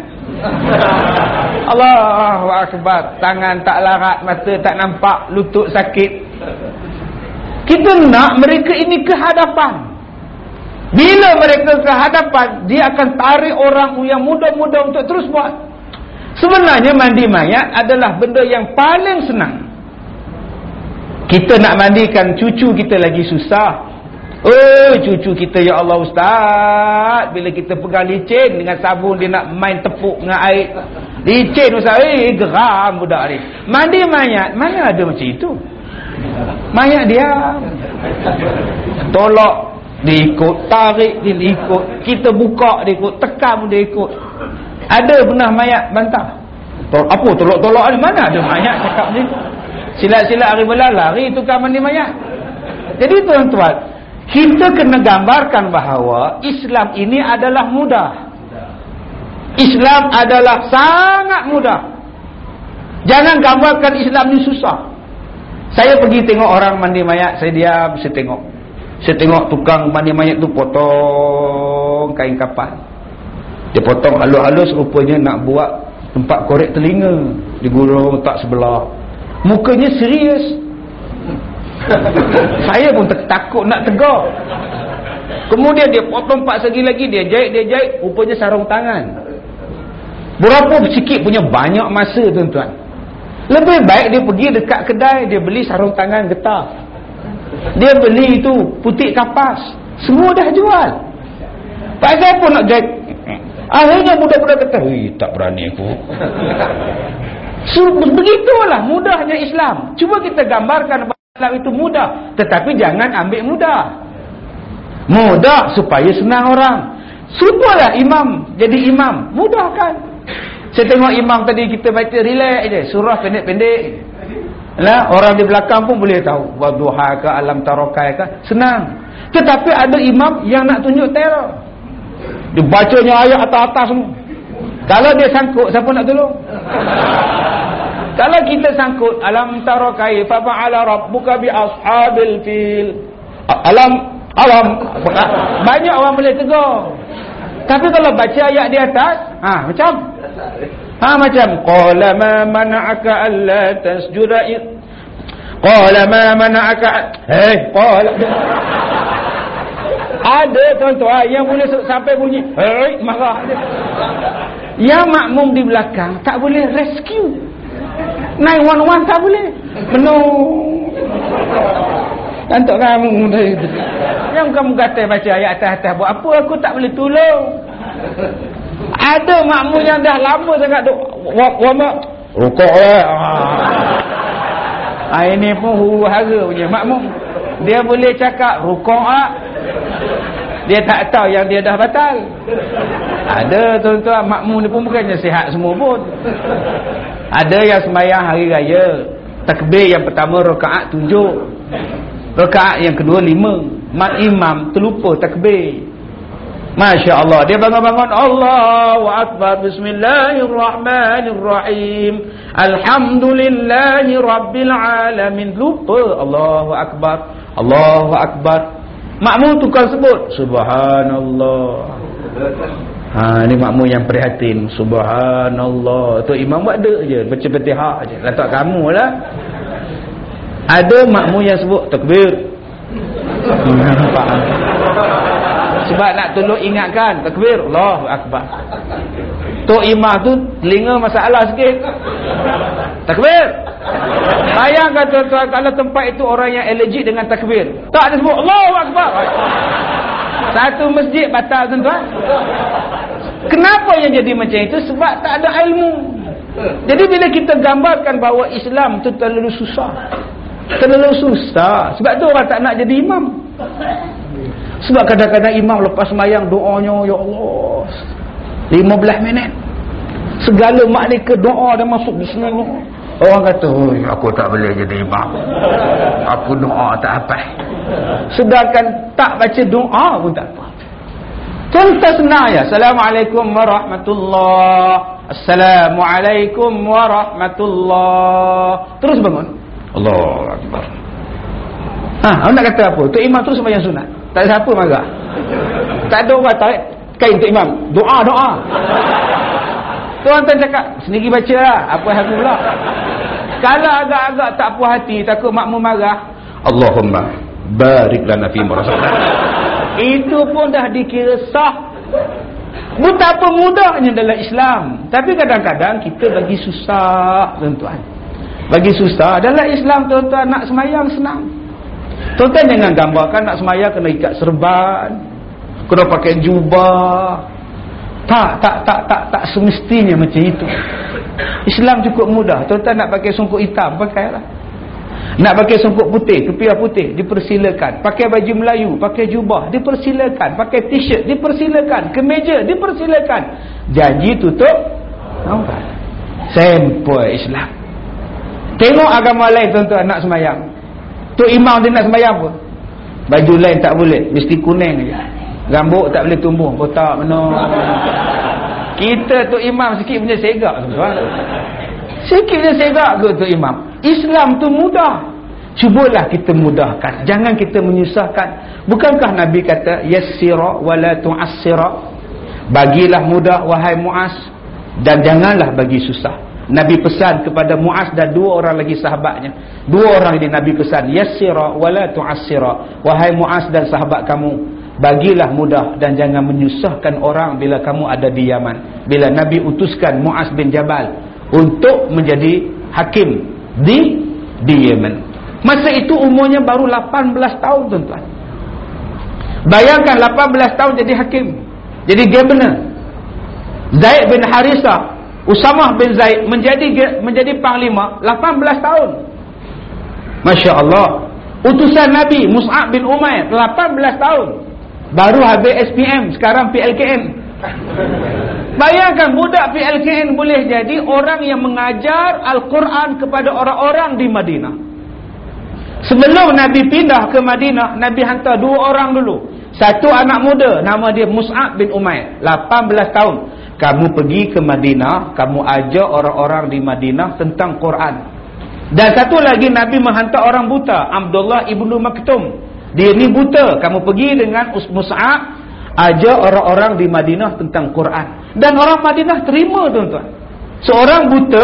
Allahu Akbar. Tangan tak larat, mata tak nampak, lutut sakit. Kita nak mereka ini ke hadapan. Bila mereka ke hadapan, dia akan tarik orang yang muda-muda untuk terus buat. Sebenarnya mandi mayat adalah benda yang paling senang. Kita nak mandikan cucu kita lagi susah. Oh, cucu kita, ya Allah Ustaz, bila kita pegang licin dengan sabun, dia nak main tepuk dengan air. Licin Ustaz, eh geram budak ni. Mandi mayat, mana ada macam itu? Mayat diam. Tolak, dia ikut. Tarik, dia ikut. Kita buka, dia ikut. Tekam, dia ikut. Ada pernah mayat bantah? Tolak, apa tolak-tolak ni? Mana ada mayat cakap ni? Silat-silat hari belah, lari tukar mandi mayat. Jadi tuan-tuan, kita kena gambarkan bahawa Islam ini adalah mudah. Islam adalah sangat mudah. Jangan gambarkan Islam ini susah. Saya pergi tengok orang mandi mayat, saya diam, saya tengok. Saya tengok tukang mandi mayat tu potong kain kapan. Dia potong halus-halus, rupanya nak buat tempat korek telinga. Digulung tak sebelah. Mukanya serius. Saya pun takut nak tegur. Kemudian dia potong empat segi lagi, dia jahit, dia jahit, rupanya sarung tangan. Berapa sikit punya banyak masa tuan-tuan. Lebih baik dia pergi dekat kedai, dia beli sarung tangan getah. Dia beli itu putik kapas. Semua dah jual. Pak saya pun nak jahit. Akhirnya budak-budak kata, "Ui, tak berani aku." So, begitulah mudahnya Islam. Cuba kita gambarkan Islam itu mudah, tetapi jangan ambil mudah. Mudah supaya senang orang. Suruhlah imam jadi imam, mudah kan? Saya tengok imam tadi kita baca relax je, surah pendek-pendek. Lah, orang di belakang pun boleh tahu. Wadduha ke, alam tarokai ke, senang. Tetapi ada imam yang nak tunjuk teror. Dia bacanya ayat atas-atas semua. Kalau dia sangkut, siapa nak tolong? Kalau kita sangkut, alam tara kaifa fa'ala rabbuka bi ashabil fil. Alam alam banyak orang boleh tegur. Tapi kalau baca ayat di atas, ha macam ha macam qala ma mana'aka alla tasjuda id qala ma mana'aka eh qala. Ada tuan-tuan yang boleh sampai bunyi hei marah dia. Yang makmum di belakang tak boleh rescue. Naik one-one tak boleh. Menung. Tantuk kamu. Yang kamu kata baca ayat atas-atas. Buat apa aku tak boleh tolong. Ada makmum yang dah lama sangat duk. Wama. Rukuk lah. Ah, ini pun huru-hara punya makmum. Dia boleh cakap rukuk lah. Dia tak tahu yang dia dah batal. Ada tuan-tuan makmum ni pun bukannya sihat semua pun. Ada yang sembahyang hari raya, takbir yang pertama rakaat tujuh, rakaat yang kedua lima, mak imam terlupa takbir. Masya Allah, dia bangun-bangun Allahu Akbar, Bismillahirrahmanirrahim, Alhamdulillahi Rabbil Alamin, lupa Allahu Akbar, Allahu Akbar. Makmum tukar sebut Subhanallah. Ha, ni makmum yang prihatin. Subhanallah. Tu imam buat dek je, baca Fatihah je. Letak kamu lah. Ada makmum yang sebut takbir. Nampak? Sebab nak tolong ingatkan takbir, Allahu akbar. Tok imam tu telinga masalah sikit. Takbir. Bayangkan tuan-tuan, kalau tempat itu orang yang allergic dengan takbir, tak ada sebut Allahu akbar, satu masjid batal tuan-tuan. Kenapa yang jadi macam itu? Sebab tak ada ilmu. Jadi bila kita gambarkan bahawa Islam tu terlalu susah, terlalu susah, sebab tu orang tak nak jadi imam. Sebab kadang-kadang imam lepas sembahyang doanya, ya Allah, lima belas minit segala malaikat doa dah masuk bismillah. Orang kata, oh, aku tak boleh jadi imam, aku doa tak hafal. Sedangkan tak baca doa pun tak apa. Contoh senang ya, Assalamualaikum warahmatullahi, Assalamualaikum warahmatullahi, terus bangun, Allahu akbar. Ha, awak nak kata apa? Tok imam terus sembahyang sunat, tak ada siapa marah. Tak ada orang tarik kain tok imam, doa doa. Tuan-tuan cakap sendiri baca lah, apa hal pula. Kalau agak-agak tak puas hati, takut makmum marah, Allahumma barik lana fi marasaqna. Itu pun dah dikira sah. Betapa mudahnya dalam Islam. Tapi kadang-kadang kita bagi susah, tuan-tuan. Bagi susah. Dalam Islam, tuan-tuan, nak semayang senang. Tuan-tuan jangan gambarkan nak semayang kena ikat serban, kena pakai jubah. Tak, tak, tak, tak, tak semestinya macam itu. Islam cukup mudah. Tuan-tuan nak pakai songkok hitam, pakailah. Nak pakai songkok putih, kepiah putih, dipersilakan. Pakai baju Melayu, pakai jubah, dipersilakan. Pakai t-shirt, dipersilakan. Kemeja, dipersilakan. Janji tutup nampak. Sampel Islam. Tengok agama lain, tuan-tuan, nak semayang. Tok imam dia nak semayang apa? Baju lain tak boleh, mesti kuning aja. Rambut tak boleh tumbuh, botak mana. Kita tok imam sikit punya segak, tuan-tuan. Sikit punya segak ke tok imam? Islam tu mudah. Cubalah kita mudahkan, jangan kita menyusahkan. Bukankah Nabi kata yassira wala tu'assira? Bagilah mudah wahai Muaz, dan janganlah bagi susah. Nabi pesan kepada Muaz dan dua orang lagi sahabatnya. Dua orang ini Nabi pesan, yassira wala tu'assira. Wahai Muaz dan sahabat kamu, bagilah mudah dan jangan menyusahkan orang bila kamu ada di Yaman. Bila Nabi utuskan Muaz bin Jabal untuk menjadi hakim di di Yaman. Masa itu umurnya baru lapan belas tahun, tuan-tuan. Bayangkan lapan belas tahun jadi hakim, jadi governor. Zaid bin Harisah, Usamah bin Zaid menjadi menjadi panglima lapan belas tahun. Masya Allah. Utusan Nabi Mus'ab bin Umair lapan belas tahun. Baru habis S P M, sekarang P L K N. Bayangkan budak P L K N boleh jadi orang yang mengajar Al-Quran kepada orang-orang di Madinah. Sebelum Nabi pindah ke Madinah, Nabi hantar dua orang dulu. Satu anak muda, nama dia Mus'ab bin Umair, lapan belas tahun. Kamu pergi ke Madinah, kamu ajar orang-orang di Madinah tentang Quran. Dan satu lagi Nabi menghantar orang buta, Abdullah ibnu Maktum. Dia ni buta, kamu pergi dengan Mus'ab, ajar orang-orang di Madinah tentang Quran. Dan orang Madinah terima, tuan-tuan. Seorang buta,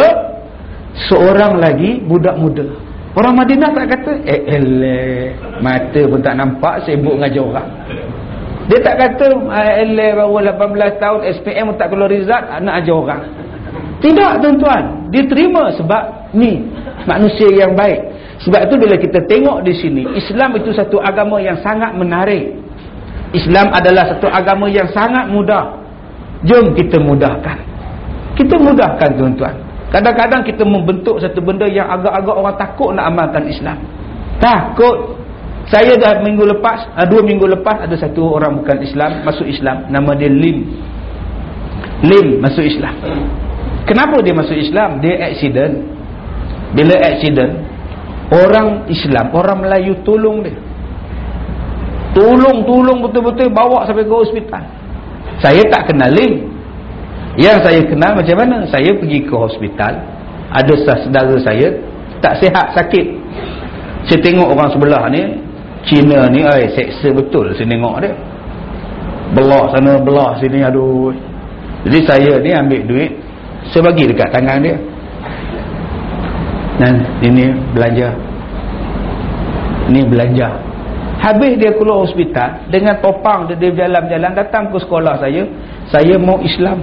seorang lagi budak muda. Orang Madinah tak kata, eh eleh, mata pun tak nampak, sibuk ngajar orang. Dia tak kata, eh eleh, baru lapan belas tahun, S P M tak keluar result, nak ajar orang. Tidak, tuan-tuan. Dia terima sebab ni manusia yang baik. Sebab itu bila kita tengok di sini, Islam itu satu agama yang sangat menarik. Islam adalah satu agama yang sangat mudah. Jom kita mudahkan. Kita mudahkan, tuan-tuan. Kadang-kadang kita membentuk satu benda yang agak-agak orang takut nak amalkan Islam. Takut. Saya dah minggu lepas, dua minggu lepas, ada satu orang bukan Islam masuk Islam. Nama dia Lim. Lim masuk Islam. Kenapa dia masuk Islam? Dia accident. Bila accident, orang Islam, orang Melayu tolong dia. Tolong-tolong betul-betul bawa sampai ke hospital. Saya tak kenal Lim. Yang saya kenal macam mana? Saya pergi ke hospital, ada saudara saya tak sihat, sakit. Saya tengok orang sebelah ni, Cina ni, ay, seksa betul saya tengok dia. Belah sana, belah sini, aduh. Jadi saya ni ambil duit, saya bagi dekat tangan dia. Dan ini belanja. Ni belanja. Habis dia keluar hospital dengan topang dia, dia jalan-jalan datang ke sekolah saya. Saya mau Islam.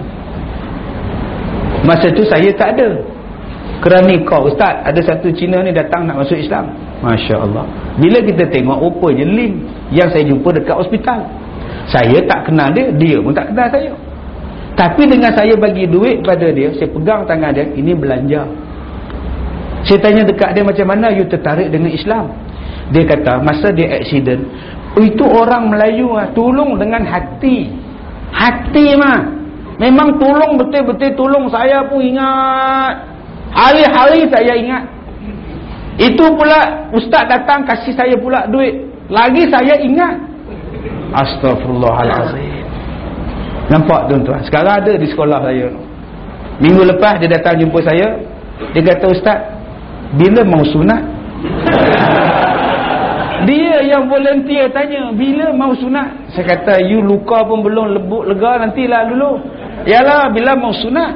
Masa tu saya tak ada. Kerana kau ustaz, ada satu Cina ni datang nak masuk Islam. Masya Allah. Bila kita tengok rupanya Lim yang saya jumpa dekat hospital. Saya tak kenal dia, dia pun tak kenal saya. Tapi dengan saya bagi duit pada dia, saya pegang tangan dia, ini belanja. Saya tanya dekat dia, macam mana you tertarik dengan Islam? Dia kata masa dia accident, itu orang Melayu lah, tolong dengan hati. Hati mah memang tolong betul-betul tolong. Saya pun ingat, hari-hari saya ingat. Itu pula ustaz datang kasih saya pula duit, lagi saya ingat. Astaghfirullahalazim. Nampak tuan-tuan, sekarang ada di sekolah saya. Minggu lepas dia datang jumpa saya. Dia kata, ustaz, bila mau sunat? Dia yang volunteer tanya, bila mau sunat? Saya kata, you luka pun belum lebuk lega, nantilah dulu. Yalah, bila mau sunat?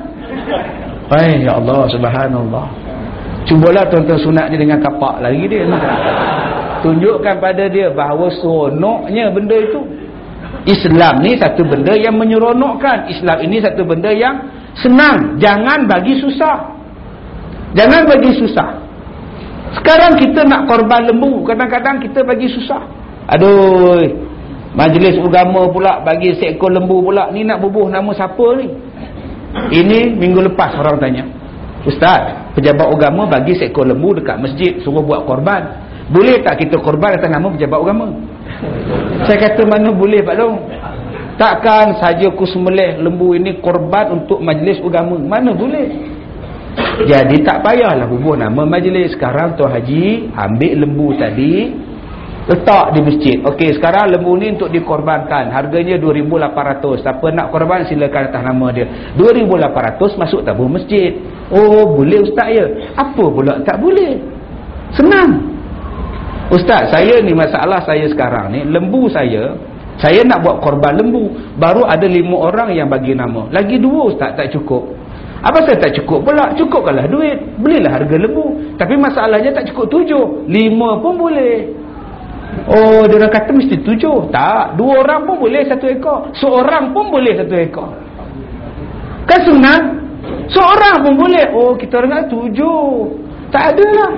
Ay, ya Allah, subhanallah. Cubalah tuan-tuan sunat dia dengan kapak lagi dia. Tunjukkan pada dia bahawa seronoknya benda itu. Islam ni satu benda yang menyeronokkan. Islam ini satu benda yang senang. Jangan bagi susah. Jangan bagi susah. Sekarang kita nak korban lembu, kadang-kadang kita bagi susah. Aduh, majlis agama pula bagi seekor lembu pula. Ni nak bubuh nama siapa ni? Ini minggu lepas orang tanya, ustaz, pejabat agama bagi seekor lembu dekat masjid, suruh buat korban. Boleh tak kita korban atas nama pejabat agama? Saya kata, mana boleh Pak Long? Takkan saja ku sembelih lembu ini korban untuk majlis agama. Mana boleh? Jadi tak payahlah bubuh nama majlis. Sekarang Tuan Haji ambil lembu tadi, letak di masjid. Okey, sekarang lembu ni untuk dikorbankan. Harganya dua ribu lapan ratus. Siapa nak korban silakan atas nama dia. dua ribu lapan ratus masuk tabung masjid. Oh, boleh ustaz ya? Apa pula tak boleh? Senang. Ustaz, saya ni masalah saya sekarang ni, lembu saya, saya nak buat korban lembu. Baru ada lima orang yang bagi nama. Lagi dua ustaz tak cukup. Apa saya tak cukup pula? Cukupkanlah duit. Belilah harga lembu. Tapi masalahnya tak cukup tujuh. Lima pun boleh. Oh, dia orang kata mesti tujuh. Tak. Dua orang pun boleh satu ekor. Seorang pun boleh satu ekor. Kan senang? Seorang pun boleh. Oh, kita orang kata tujuh. Tak ada lah.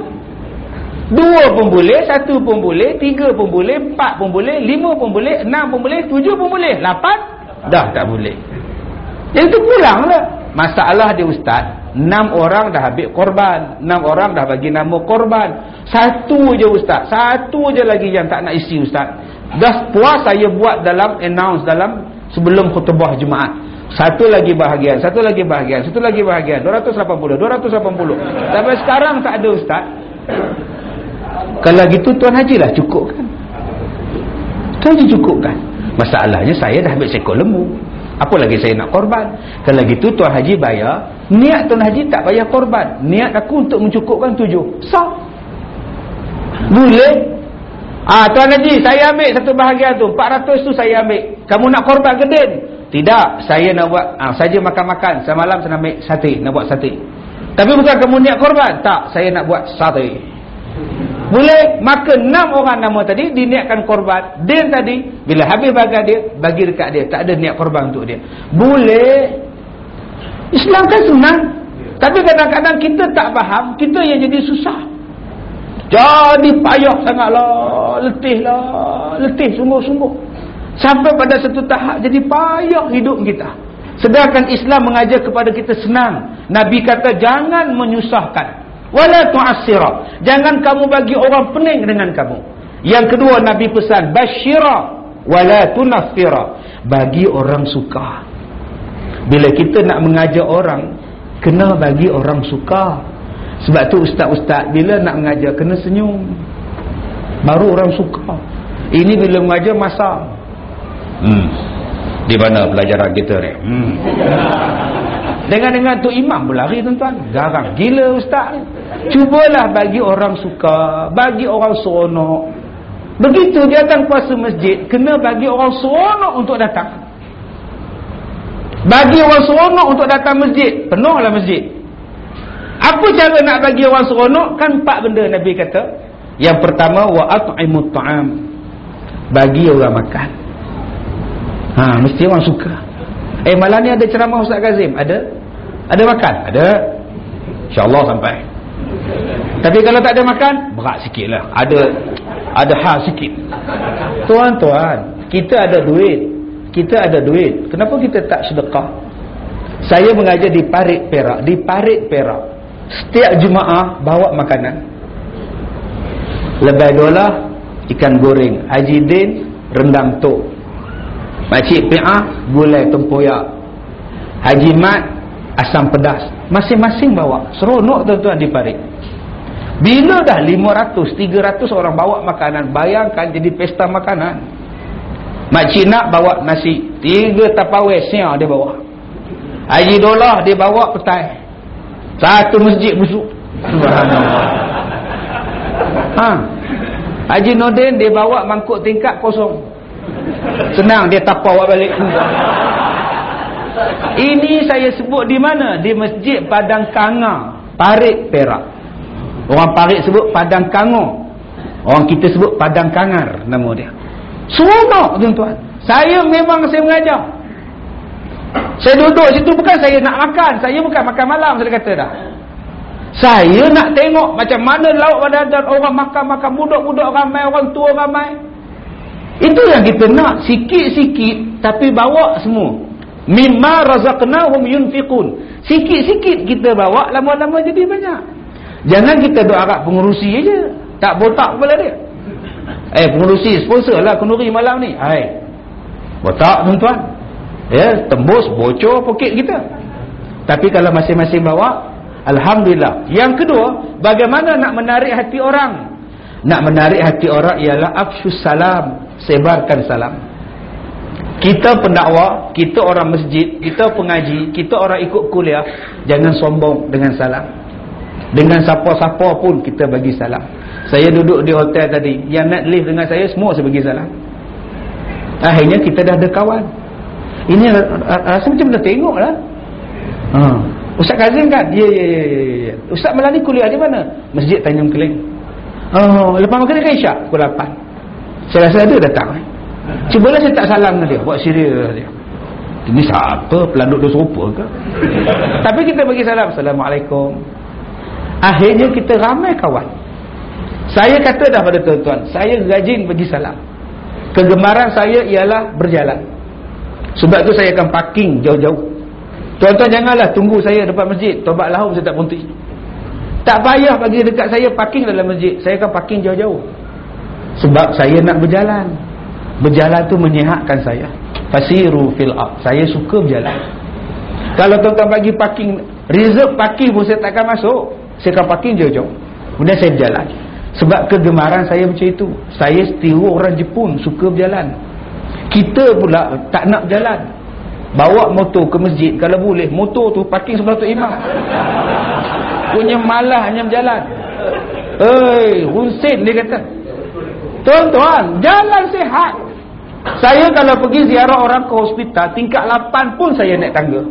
Dua pun boleh, satu pun boleh, tiga pun boleh, empat pun boleh, lima pun boleh, enam pun boleh, tujuh pun boleh, lapan dah tak boleh. Yang tu pulang lah. Masalah dia ustaz, enam orang dah ambil korban, enam orang dah bagi nama korban. Satu je ustaz, satu je lagi yang tak nak isi ustaz. Dah puas saya buat dalam announce dalam sebelum khutbah Jumaat. Satu lagi bahagian, satu lagi bahagian, satu lagi bahagian, dua ratus lapan puluh, dua ratus lapan puluh. Sampai sekarang tak ada ustaz. Kalau gitu Tuan Haji lah cukupkan. Tuan Haji cukupkan. Masalahnya saya dah ambil seekor lembu. Apa lagi saya nak korban? Kalau gitu Tuan Haji bayar. Niat Tuan Haji tak bayar korban. Niat aku untuk mencukupkan tujuh. Sah. Boleh. Ah, Tuan Haji, saya ambil satu bahagian tu. empat ratus tu saya ambil. Kamu nak korban ke din? Tidak. Saya nak buat ah, saja makan-makan. Semalam saya nak ambil sate. Nak buat sate. Tapi bukan kamu niat korban. Tak. Saya nak buat sate. Boleh. Maka enam orang nama tadi diniatkan korban. Din tadi bila habis bagian dia, bagi dekat dia, tak ada niat korban untuk dia. Boleh. Islam kan senang. Tapi kadang-kadang kita tak faham, kita yang jadi susah. Jadi payah sangatlah, letihlah, letih sungguh-sungguh. Sampai pada satu tahap jadi payah hidup kita. Sedangkan Islam mengajar kepada kita senang. Nabi kata jangan menyusahkan. Wala tu'assira. Jangan kamu bagi orang pening dengan kamu. Yang kedua Nabi pesan basyira wala tunaffira. Bagi orang suka. Bila kita nak mengajar orang, kena bagi orang suka. Sebab tu ustaz-ustaz bila nak mengajar kena senyum. Baru orang suka. Ini bila mengajar masa. Hmm. Di mana pelajaran kita ni? Hmm. Dengan-dengan tu imam berlari tuan-tuan. Garang gila ustaz ni. Cubalah bagi orang suka, bagi orang seronok. Begitu dia datang puasa masjid, kena bagi orang seronok untuk datang. Bagi orang seronok untuk datang masjid, penuhlah masjid. Apa cara nak bagi orang seronok? Kan empat benda Nabi kata. Yang pertama, wa at'imut ta'am, bagi orang makan. Ha, mesti orang suka. Eh, malam ni ada ceramah Ustaz Kazim? Ada? Ada makan? Ada. InsyaAllah sampai. Tapi kalau tak ada makan, berat sikit lah. Ada ada hal sikit. Tuan-tuan, kita ada duit. Kita ada duit. Kenapa kita tak sedekah? Saya mengajar di Parit Perak. Di Parit Perak, setiap Jumaat bawa makanan. Lebih dolar, ikan goreng. Haji Din, rendang tok. Makcik Pi'ah, gulai tempoyak. Haji Mat, asam pedas. Masing-masing bawa. Seronok tuan-tuan di Parit. Bila dah lima ratus, tiga ratus orang bawa makanan, bayangkan jadi pesta makanan. Makcik nak bawa nasi, tiga tapawai siang dia bawa. Haji Dolah dia bawa petai. Satu masjid busuk. Subhanallah. Ha. Haji Nordin dia bawa mangkuk tingkat kosong. Senang dia tapau balik. Ini saya sebut di mana? Di Masjid Padang Kangar, Parit Perak. Orang Parit sebut Padang Kangar, orang kita sebut Padang Kangar nama dia. Seronok tuan-tuan. Saya memang saya mengajar. Saya duduk situ bukan saya nak makan, saya bukan makan malam, saya kata dah. Saya nak tengok macam mana lauk badan orang makan-makan, budak-budak ramai, orang tua ramai. Itu yang kita nak, sikit-sikit tapi bawa semua. Mimma razaqnahum yunfiqun. Sikit-sikit kita bawa, lama-lama jadi banyak. Jangan kita doa harap pengurusi aja, tak botak kepala dia. Eh, pengurusi sponsor lah kenduri malam ni. Hai, botak tuan-tuan. Ya, tembus bocor poket kita. Tapi kalau masing-masing bawa, alhamdulillah. Yang kedua, bagaimana nak menarik hati orang? Nak menarik hati orang ialah afshus salam, sebarkan salam. Kita pendakwa, kita orang masjid, kita pengaji, kita orang ikut kuliah, jangan sombong dengan salam. Dengan siapa-siapa pun kita bagi salam. Saya duduk di hotel tadi, yang nak live dengan saya semua saya bagi salam. Akhirnya kita dah ada kawan. Ini rasa macam dah tengok lah. Ha. Ustaz Kazim kan? Ya, ya, ya, ya. Ustaz malam ni kuliah di mana? Masjid Tanjung Keling. Oh, lepas makan ke Isyak pukul lapan. Saya rasa dia datang. Eh. Cubalah saya tak salam dengan dia, buat serius dia. Ini siapa? Pelanduk dia serupa ke? Tapi kita bagi salam. Assalamualaikum. Akhirnya kita ramai kawan. Saya kata dah pada tuan-tuan, saya rajin bagi salam. Kegemaran saya ialah berjalan. Sebab tu saya akan parking jauh-jauh. Tuan-tuan janganlah tunggu saya depan masjid. Tobat lahum saya tak berhenti. Tak payah bagi dekat saya parking dalam masjid. Saya akan parking jauh-jauh. Sebab saya nak berjalan. Berjalan tu menyihatkan saya. Fasiru fil ard. Saya suka berjalan. Kalau tuan-tuan bagi parking, reserve parking pun saya takkan masuk. Saya akan parking jauh-jauh. Kemudian saya berjalan. Sebab kegemaran saya macam itu. Saya setiru orang Jepun suka berjalan. Kita pula tak nak berjalan. Bawa motor ke masjid kalau boleh. Motor tu parking sebelah tu imam. Punya malah hanya berjalan. Eh, Hunsin dia kata. Tuan-tuan, jalan sihat. Saya kalau pergi ziarah orang ke hospital tingkat lapan pun saya naik tangga.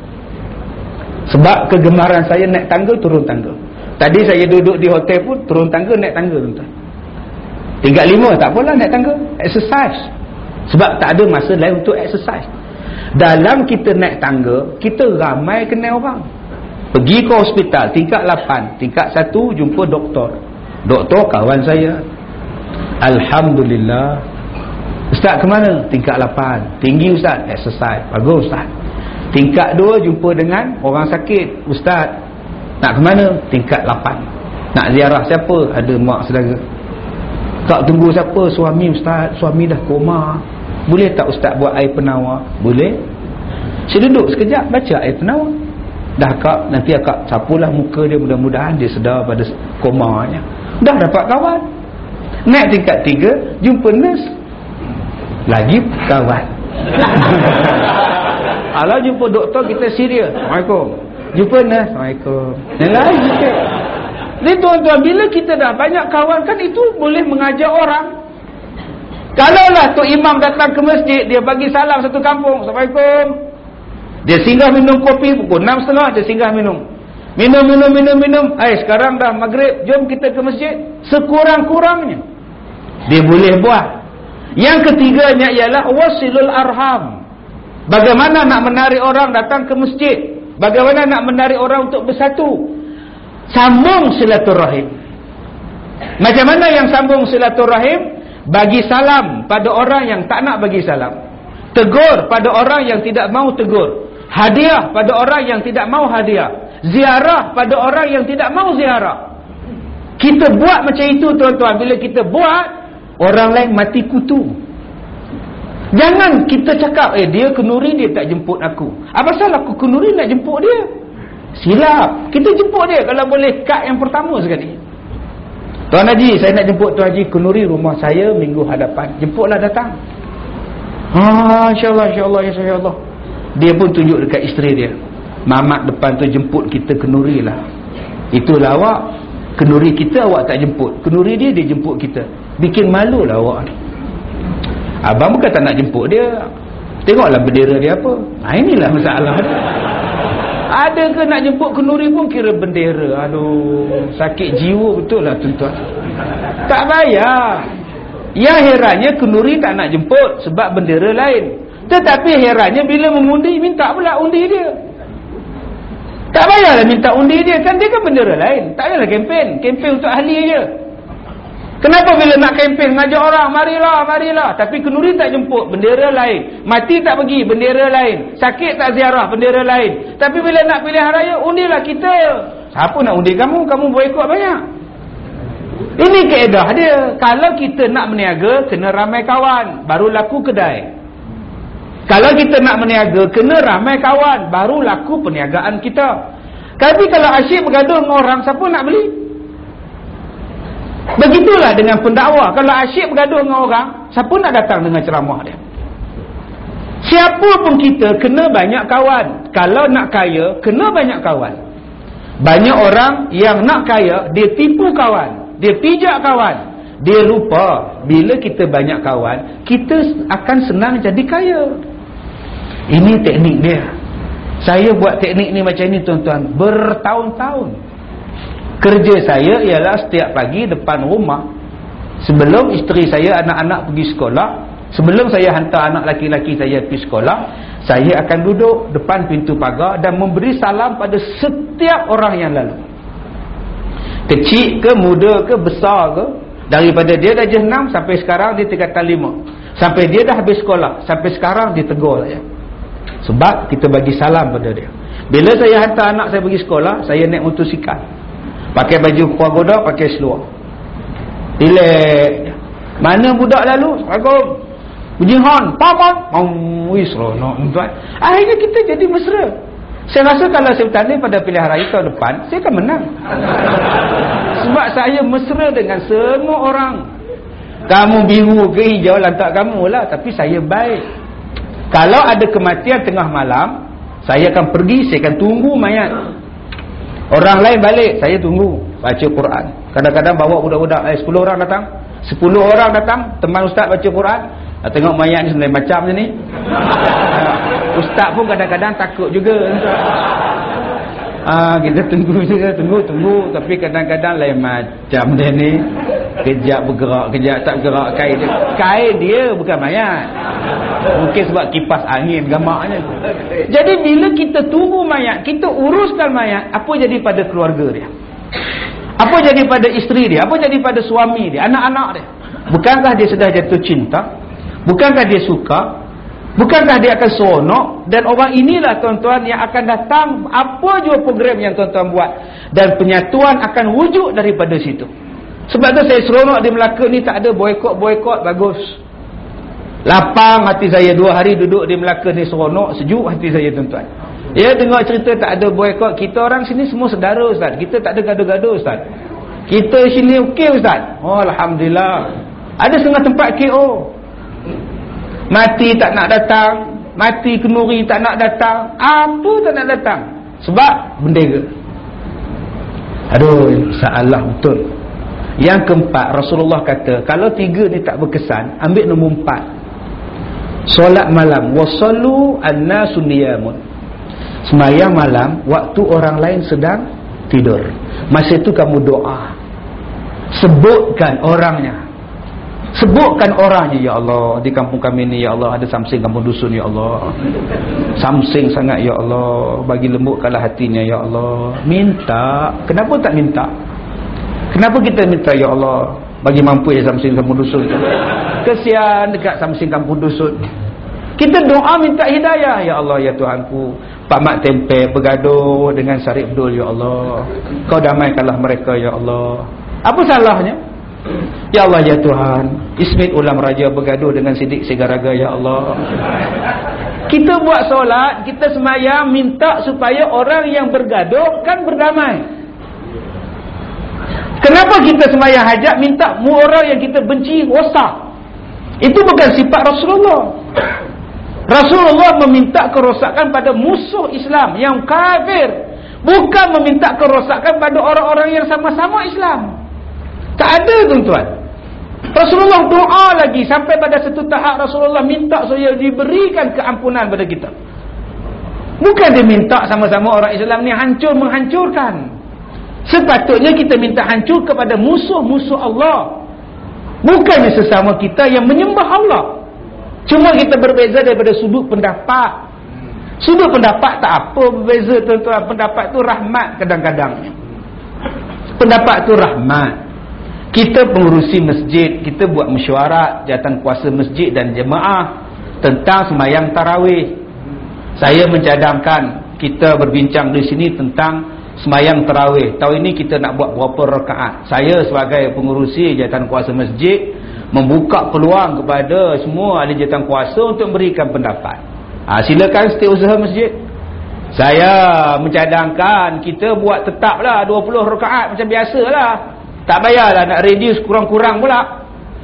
Sebab kegemaran saya naik tangga, turun tangga. Tadi saya duduk di hotel pun turun tangga, naik tangga tuan-tuan. Tingkat lima tak apalah naik tangga. Exercise. Sebab tak ada masa lain untuk exercise. Dalam kita naik tangga, kita ramai kenal orang. Pergi ke hospital tingkat lapan, tingkat satu jumpa doktor. Doktor kawan saya. Alhamdulillah. Ustaz ke mana? Tingkat lapan. Tinggi Ustaz, exercise. Bagus Ustaz. Tingkat dua jumpa dengan orang sakit. Ustaz, nak ke mana? Tingkat lapan. Nak ziarah siapa? Ada mak saudara. Tak tunggu siapa? Suami Ustaz. Suami dah koma. Boleh tak Ustaz buat air penawar? Boleh. Saya duduk sekejap baca air penawar. Dah kak, nanti akak sapulah muka dia, mudah-mudahan dia sedar pada komanya. Dah dapat kawan. Naik tingkat tiga, jumpa nurse. Lagi kawan. Kalau jumpa doktor kita serius. Assalamualaikum. Jumpa nurse. Assalamualaikum. Dan lain sikit. Jadi tuan-tuan, bila kita dah banyak kawan, kan itu boleh mengajar orang. Kalaulah Tok Imam datang ke masjid, dia bagi salam satu kampung. Assalamualaikum. Dia singgah minum kopi pukul enam tiga puluh, dia singgah minum. Minum, minum, minum, minum. Eh, sekarang dah maghrib, jom kita ke masjid. Sekurang-kurangnya dia boleh buat. Yang ketiganya ialah wasilul arham. Bagaimana nak menarik orang datang ke masjid? Bagaimana nak menarik orang untuk bersatu? Sambung silaturahim. Macam mana yang sambung silaturahim? Bagi salam pada orang yang tak nak bagi salam. Tegur pada orang yang tidak mau tegur. Hadiah pada orang yang tidak mau hadiah. Ziarah pada orang yang tidak mau ziarah. Kita buat macam itu tuan-tuan. Bila kita buat, orang lain mati kutu. Jangan kita cakap, eh dia kenuri dia tak jemput aku. Apa salah aku kenuri nak jemput dia? Silap. Kita jemput dia kalau boleh kad yang pertama sekali. Tuan Haji, saya nak jemput Tuan Haji kenuri rumah saya minggu hadapan. Jemputlah datang. Ha, insyaAllah, insyaAllah, insyaAllah. Dia pun tunjuk dekat isteri dia. Mamat depan tu jemput kita kenuri lah. Itulah awak. Kenuri kita awak tak jemput. Kenuri dia, dia jemput kita. Bikin malu lah awak. Abang bukan tak nak jemput dia. Tengoklah bendera dia apa. Ha, inilah masalah dia. Ada ke nak jemput kenuri pun kira bendera. Aduh, sakit jiwa betul lah tuan-tuan. Tak bayar. Yang herannya kenuri tak nak jemput sebab bendera lain. Tetapi herannya bila mengundi minta pula undi dia. Tak payahlah minta undi dia, kan dia kan bendera lain. Tak payahlah kempen, kempen untuk ahli je. Kenapa bila nak kempen ngajak orang, marilah, marilah, tapi kenuri tak jemput, bendera lain. Mati tak pergi, bendera lain. Sakit tak ziarah, bendera lain. Tapi bila nak pilihan raya, undilah kita. Siapa nak undi kamu? Kamu boikot banyak. Ini kaedah dia. Kalau kita nak berniaga, kena ramai kawan, baru laku kedai. Kalau kita nak berniaga, kena ramai kawan, baru laku perniagaan kita. Tapi kalau asyik bergaduh dengan orang, siapa nak beli? Begitulah dengan pendakwa. Kalau asyik bergaduh dengan orang, siapa nak datang dengan ceramah dia? Siapa pun kita, kena banyak kawan. Kalau nak kaya, kena banyak kawan. Banyak orang yang nak kaya, dia tipu kawan, dia pijak kawan. Dia lupa, bila kita banyak kawan, kita akan senang jadi kaya. Ini teknik dia. Saya buat teknik ni macam ni tuan-tuan bertahun-tahun. Kerja saya ialah setiap pagi depan rumah, sebelum isteri saya, anak-anak pergi sekolah, sebelum saya hantar anak laki-laki saya pergi sekolah, saya akan duduk depan pintu pagar dan memberi salam pada setiap orang yang lalu. Kecil ke, muda ke, besar ke, daripada dia dah jenam sampai sekarang dia tingkatan lima, sampai dia dah habis sekolah, sampai sekarang dia tegur saya. Sebab kita bagi salam pada dia. Bila saya hantar anak saya pergi sekolah, saya naik motosikal, pakai baju pagoda, pakai seluar, relax. Mana budak lalu, Assalamualaikum, bunyi hon, pam-pam, wih seronok tuan. Akhirnya kita jadi mesra. Saya rasa kalau saya bertanding pada pilihan raya tahun depan, saya akan menang. Sebab saya mesra dengan semua orang. Kamu biru ke hijau, lantak kamu lah, tapi saya baik. Kalau ada kematian tengah malam, saya akan pergi, saya akan tunggu mayat. Orang lain balik, saya tunggu, baca Quran. Kadang-kadang bawa budak-budak, eh sepuluh orang datang, sepuluh orang datang, teman ustaz baca Quran. Tengok mayat ni sebenarnya macam je ni. Ustaz pun kadang-kadang takut juga. Ah, kita tunggu juga, tunggu, tunggu. Tapi kadang-kadang lain macam dia ni. Kejap bergerak, kejap tak bergerak. Kain dia, kain dia bukan mayat. Mungkin sebab kipas angin gamaknya. Jadi bila kita tunggu mayat, kita uruskan mayat, apa jadi pada keluarga dia? Apa jadi pada isteri dia? Apa jadi pada suami dia, anak-anak dia? Bukankah dia sudah jatuh cinta? Bukankah dia suka? Bukankah dia akan seronok? Dan orang inilah tuan-tuan yang akan datang apa jua program yang tuan-tuan buat, dan penyatuan akan wujud daripada situ. Sebab tu saya seronok di Melaka ni, tak ada boykot-boykot, bagus. Lapang hati saya, dua hari duduk di Melaka ni, seronok, sejuk hati saya tuan-tuan. Ya, dengar cerita tak ada boykot. Kita orang sini semua saudara ustaz. Kita tak ada gaduh-gaduh ustaz. Kita sini okey ustaz. Oh, alhamdulillah. Ada setengah tempat K O. Mati tak nak datang, mati kenuri tak nak datang, apa tak nak datang, sebab bendera. Aduh, salah betul. Yang keempat, Rasulullah kata, kalau tiga ni tak berkesan, ambil nombor empat. Solat malam, wasallu an-nasu niyamun. Semayang malam waktu orang lain sedang tidur. Masa itu kamu doa. Sebutkan orangnya. Sebutkan orangnya, ya Allah, di kampung kami ni, ya Allah, ada samsing kampung dusun, ya Allah. Samsing sangat, ya Allah. Bagi lembutkanlah hatinya, ya Allah. Minta. Kenapa tak minta? Kenapa kita minta, ya Allah, bagi mampu ya samsing kampung dusun? Kesian dekat samsing kampung dusun. Kita doa minta hidayah, ya Allah, ya Tuhanku. Pak Mak Tempe bergaduh dengan Syarif Abdul, ya Allah. Kau damaikanlah mereka, ya Allah. Apa salahnya? Ya Allah, ya Tuhan. Ismit Ulam Raja bergaduh dengan Siddiq Segaraga, ya Allah. Kita buat solat, kita semayang, minta supaya orang yang bergaduh kan berdamai. Kenapa kita semayang hajat minta orang yang kita benci rosak? Itu bukan sifat Rasulullah. Rasulullah meminta kerosakan pada musuh Islam yang kafir, bukan meminta kerosakan pada orang-orang yang sama-sama Islam. Tak ada, tuan-tuan. Rasulullah doa lagi sampai pada satu tahap Rasulullah minta supaya diberikan keampunan pada kita. Bukan dia minta sama-sama orang Islam ni hancur menghancurkan. Sepatutnya kita minta hancur kepada musuh-musuh Allah, bukannya sesama kita yang menyembah Allah. Cuma kita berbeza daripada sudut pendapat. Sudut pendapat tak apa berbeza, tuan-tuan. Pendapat tu rahmat kadang-kadang. Pendapat tu rahmat. Kita pengurusi masjid, kita buat mesyuarat jawatan kuasa masjid dan jemaah tentang sembahyang tarawih. Saya mencadangkan kita berbincang di sini tentang sembahyang tarawih. Tahun ini kita nak buat berapa rakaat. Saya sebagai pengurusi jawatan kuasa masjid membuka peluang kepada semua ahli jawatan kuasa untuk memberikan pendapat. Ha, silakan setiausaha masjid. Saya mencadangkan kita buat tetaplah dua puluh rakaat macam biasalah. Tak payahlah nak reduce kurang-kurang pula.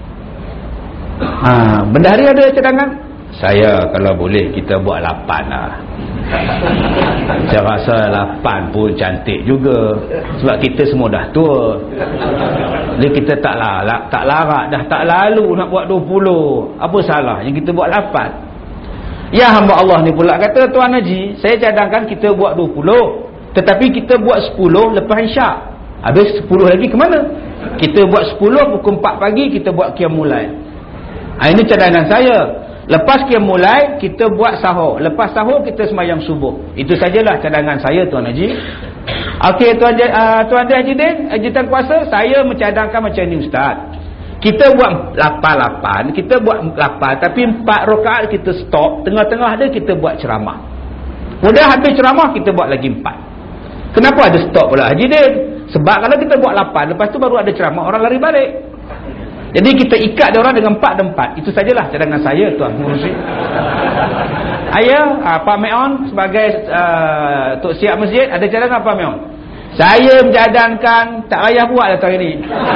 Ha, bendahari ada cadangan? Saya kalau boleh kita buat lapan lah. Saya rasa lapan pun cantik juga. Sebab kita semua dah tua. Jadi kita tak larat, tak larat dah tak lalu nak buat dua puluh. Apa salah yang kita buat lapan? Ya hamba Allah ni pula kata, Tuan Haji, saya cadangkan kita buat dua puluh, tetapi kita buat sepuluh lepas isyak. Habis sepuluh lagi ke mana? Kita buat sepuluh pukul empat pagi kita buat qiyamul lail. Ha, ini cadangan saya. Lepas qiyamul lail kita buat sahur. Lepas sahur kita sembahyang subuh. Itu sajalah cadangan saya, Tuan Haji. Okey, Tuan uh, Tuan Haji Din, ajutan kuasa, saya mencadangkan macam ni, Ustaz. Kita buat lapan lapan, kita buat lapan, tapi empat rakaat kita stop, tengah-tengah ada kita buat ceramah. Mudah habis ceramah kita buat lagi empat. Kenapa ada stop pula, Haji Din? Sebab kalau kita buat lapan, lepas tu baru ada ceramah, orang lari balik. Jadi kita ikat dia orang dengan empat dan empat. Itu sajalah cadangan saya, Tuan Pengurusi. Ayah, uh, Pak Meon sebagai uh, Tok Siap Masjid, ada cadangan Pak Meon? Saya mencadangkan tak payah buat lah tahun ini.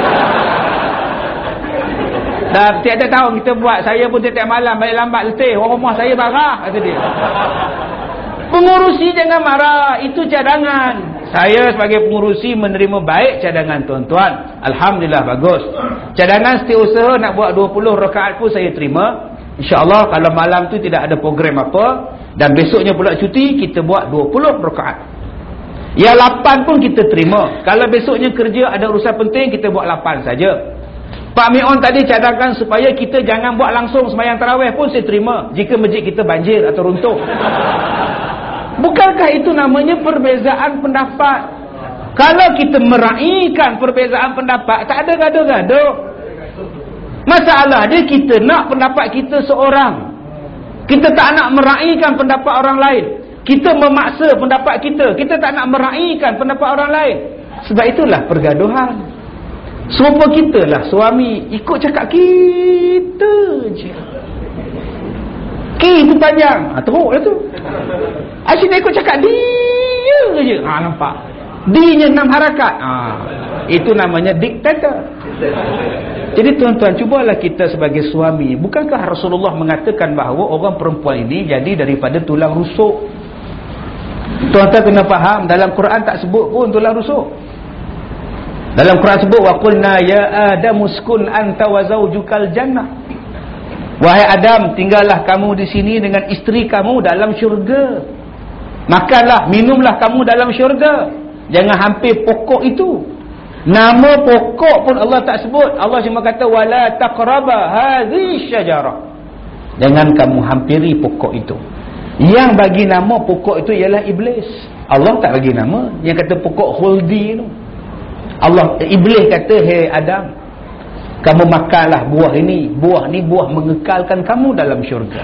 Dah tiap-tiap tahun kita buat. Saya pun tiap-tiap malam balik lambat letih. Orang rumah saya marah, kata dia. Pengurusi jangan marah, itu cadangan. Saya sebagai pengurusi menerima baik cadangan tuan-tuan. Alhamdulillah, bagus. Cadangan setiausaha nak buat dua puluh rakaat pun saya terima. InsyaAllah kalau malam tu tidak ada program apa, dan besoknya pula cuti, kita buat dua puluh rakaat. Ya lapan pun kita terima. Kalau besoknya kerja ada urusan penting, kita buat lapan saja. Pak Mi'on tadi cadangkan supaya kita jangan buat langsung sembahyang tarawih pun saya terima, jika masjid kita banjir atau runtuh. Bukankah itu namanya perbezaan pendapat? Kalau kita meraihkan perbezaan pendapat, tak ada gaduh-gaduh. Masalah dia kita nak pendapat kita seorang. Kita tak nak meraihkan pendapat orang lain. Kita memaksa pendapat kita. Kita tak nak meraihkan pendapat orang lain. Sebab itulah pergaduhan. Serupa kita lah suami ikut cakap kita je. Ki tu panjang, ha, teruk lah tu. Asyik dia ikut cakap dia je. Ha, nampak? D-nya enam harakat. Ha, itu namanya diktator. Jadi tuan-tuan, cubalah kita sebagai suami. Bukankah Rasulullah mengatakan bahawa orang perempuan ini jadi daripada tulang rusuk? Tuan-tuan kena faham, dalam Quran tak sebut pun tulang rusuk. Dalam Quran sebut wa qulna ya Adam uskun anta wa zawjukal jannah. Wahai Adam, tinggallah kamu di sini dengan isteri kamu dalam syurga. Makanlah, minumlah kamu dalam syurga. Jangan hampir pokok itu. Nama pokok pun Allah tak sebut. Allah cuma kata wala taqraba hadhihi syajarah. Jangan kamu hampiri pokok itu. Yang bagi nama pokok itu ialah iblis. Allah tak bagi nama. Yang kata pokok khuldi itu, Allah, iblis kata, "Hei Adam, kamu makanlah buah ini. Buah ni buah mengekalkan kamu dalam syurga."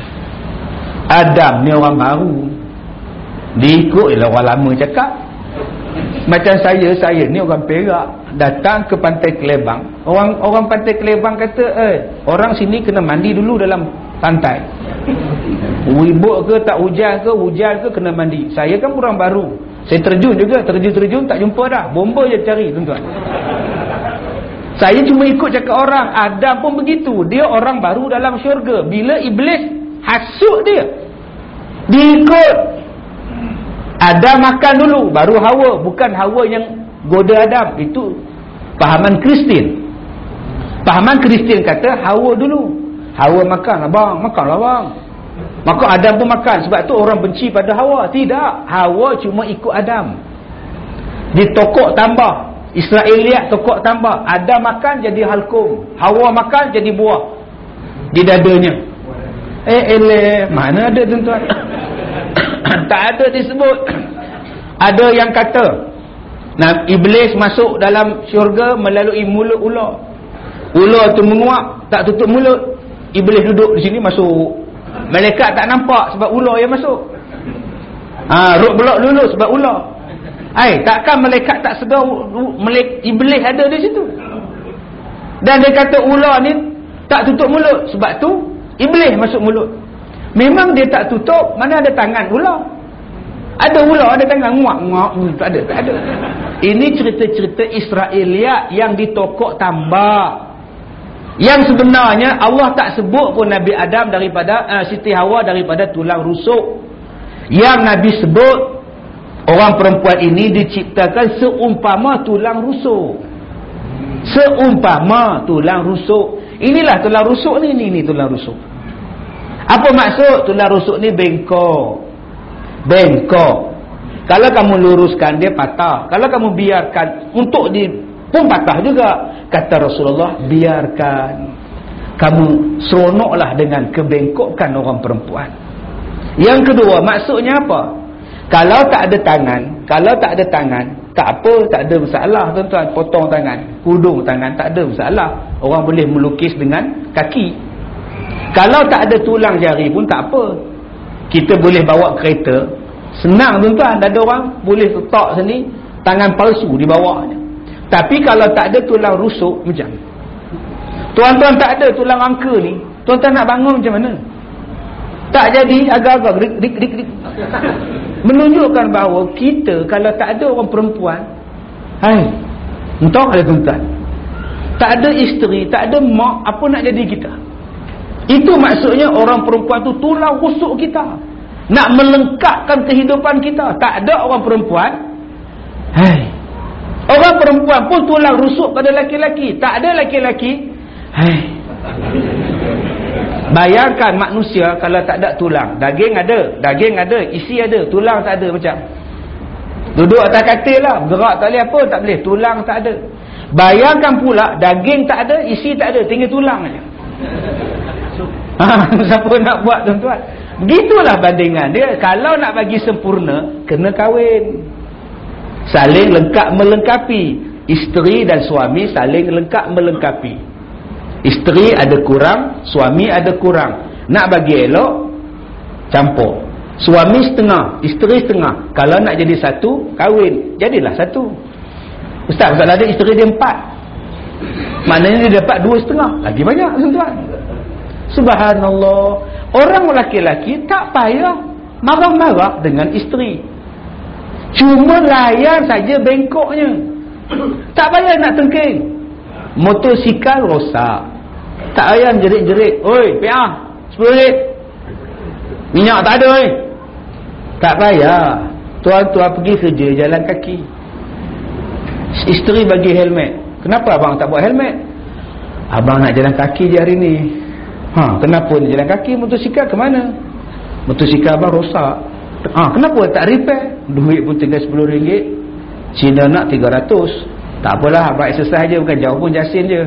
Adam ni orang baru. Diikut ialah orang lama cakap. Macam saya, saya ni orang Perak, datang ke Pantai Kelebang. Orang orang Pantai Kelebang kata, "Eh, orang sini kena mandi dulu dalam pantai." Wibuk ke tak hujan ke, hujan ke kena mandi. Saya kan orang baru. Saya terjun juga, terjun-terjun tak jumpa dah. Bomba je cari, tuan-tuan. Saya cuma ikut cakap orang. Adam pun begitu. Dia orang baru dalam syurga. Bila iblis hasut dia, diikut. Adam makan dulu, baru Hawa. Bukan Hawa yang goda Adam. Itu pahaman Kristian. Pahaman Kristian kata Hawa dulu. Hawa makan, abang, makanlah bang. Maka Adam pun makan. Sebab tu orang benci pada Hawa. Tidak. Hawa cuma ikut Adam. Ditokok tambah. Israeliat tokok tambah. Adam makan jadi halkum. Hawa makan jadi buah di dadanya. Eh eleh, mana ada tuan-tuan? Tak ada disebut. Ada yang kata, nah, iblis masuk dalam syurga melalui mulut ular. Ular tu menguap, tak tutup mulut. Iblis duduk di sini masuk. Malaikat tak nampak sebab ular yang masuk. Ha, ruk belak dulu sebab ular. Hai, takkan malaikat tak sedar malaik, iblis ada di situ. Dan dia kata ular ni tak tutup mulut, sebab tu iblis masuk mulut. Memang dia tak tutup, mana ada tangan ular. Ada ular, ada tangan, nguak, nguak, tak ada, tak ada. Ini cerita-cerita Israeliat yang ditokok tambah. Yang sebenarnya Allah tak sebut pun Nabi Adam daripada uh, Siti Hawa daripada tulang rusuk. Yang Nabi sebut orang perempuan ini diciptakan seumpama tulang rusuk. Seumpama tulang rusuk. Inilah tulang rusuk ni, ini, ini tulang rusuk. Apa maksud tulang rusuk ni? Bengkok. Bengkok. Kalau kamu luruskan dia patah. Kalau kamu biarkan untuk di pun patah juga. Kata Rasulullah, biarkan. Kamu seronoklah dengan kebengkokan orang perempuan. Yang kedua, maksudnya apa? Kalau tak ada tangan, kalau tak ada tangan, tak apa, tak ada masalah tuan-tuan. Potong tangan, hudung tangan, tak ada masalah. Orang boleh melukis dengan kaki. Kalau tak ada tulang jari pun tak apa. Kita boleh bawa kereta. Senang tuan-tuan. Ada orang boleh letak sini tangan palsu di bawahnya. Tapi kalau tak ada tulang rusuk, macam tuan-tuan tak ada tulang angka ni, tuan-tuan nak bangun macam mana? Tak jadi, agak-agak rik, rik, rik, rik. Menunjukkan bahawa kita kalau tak ada orang perempuan, hai, entah ada tuan-tuan, tak ada isteri, tak ada mak, apa nak jadi kita? Itu maksudnya orang perempuan tu tulang rusuk kita, nak melengkapkan kehidupan kita. Tak ada orang perempuan, hai, orang perempuan pun tulang rusuk pada laki-laki. Tak ada laki-laki, hai. Bayangkan manusia kalau tak ada tulang. Daging ada, daging ada, isi ada, tulang tak ada. Macam duduk atas katil lah, gerak tak boleh apa, tak boleh, tulang tak ada. Bayangkan pula daging tak ada, isi tak ada, tinggal tulang aja. Ha, siapa nak buat tuan-tuan? Begitulah bandingan dia. Kalau nak bagi sempurna, kena kahwin. Saling lengkap melengkapi. Isteri dan suami saling lengkap melengkapi. Isteri ada kurang, suami ada kurang. Nak bagi elok, campur. Suami setengah, isteri setengah. Kalau nak jadi satu, kahwin. Jadilah satu. Ustaz, kalau ada isteri dia empat, maknanya dia dapat dua setengah. Lagi banyak tuan-tuan. Subhanallah. Orang lelaki-lelaki tak payah marah-marah dengan isteri. Cuma layan saja bengkoknya. Tak payah nak tengking. Motosikal rosak, tak payah jerit-jerit. Oi, piah sepuluh ringgit. Minyak tak ada oi. Tak payah. Tuan-tuan pergi kerja jalan kaki. Isteri bagi helmet. Kenapa abang tak buat helmet? Abang nak jalan kaki je hari ni. Ha, kenapa nak jalan kaki? Motosikal ke mana? Motosikal abang rosak. Ah, kenapa tak repair? Duit pun tinggal sepuluh ringgit. Cina nak tiga ratus. Tak apalah, buat exercise je, bukan jauh pun Jasin je.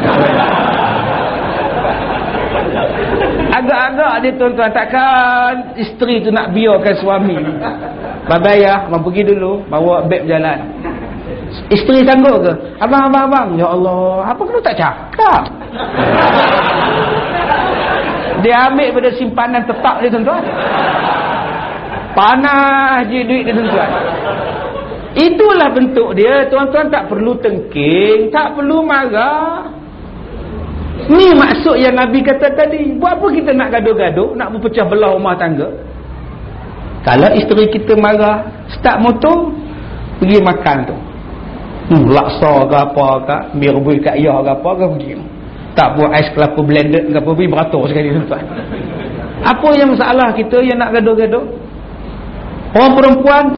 Agak-agak dia tuan-tuan, takkan isteri tu nak biarkan suami. Bye-bye ya, abang pergi dulu, bawa beg berjalan. Isteri sanggup ke? Abang, abang, abang. Ya Allah, apa kena tak cakap? Dia ambil pada simpanan tetap dia tuan-tuan. Panas je duit dia tuan-tuan. Itulah bentuk dia. Tuan-tuan tak perlu tengking, tak perlu marah. Ni maksud yang Nabi kata tadi. Buat apa kita nak gaduh-gaduh, nak berpecah belah rumah tangga? Kalau isteri kita marah, start motor, pergi makan tu. Hmm, laksa ke apa ke, mi rebus kat ya ke apa ke, pergi. Tak buat ais kelapa blended ke apa, pergi beratur sekali tuan-tuan. Apa yang masalah kita yang nak gaduh-gaduh? Orang perempuan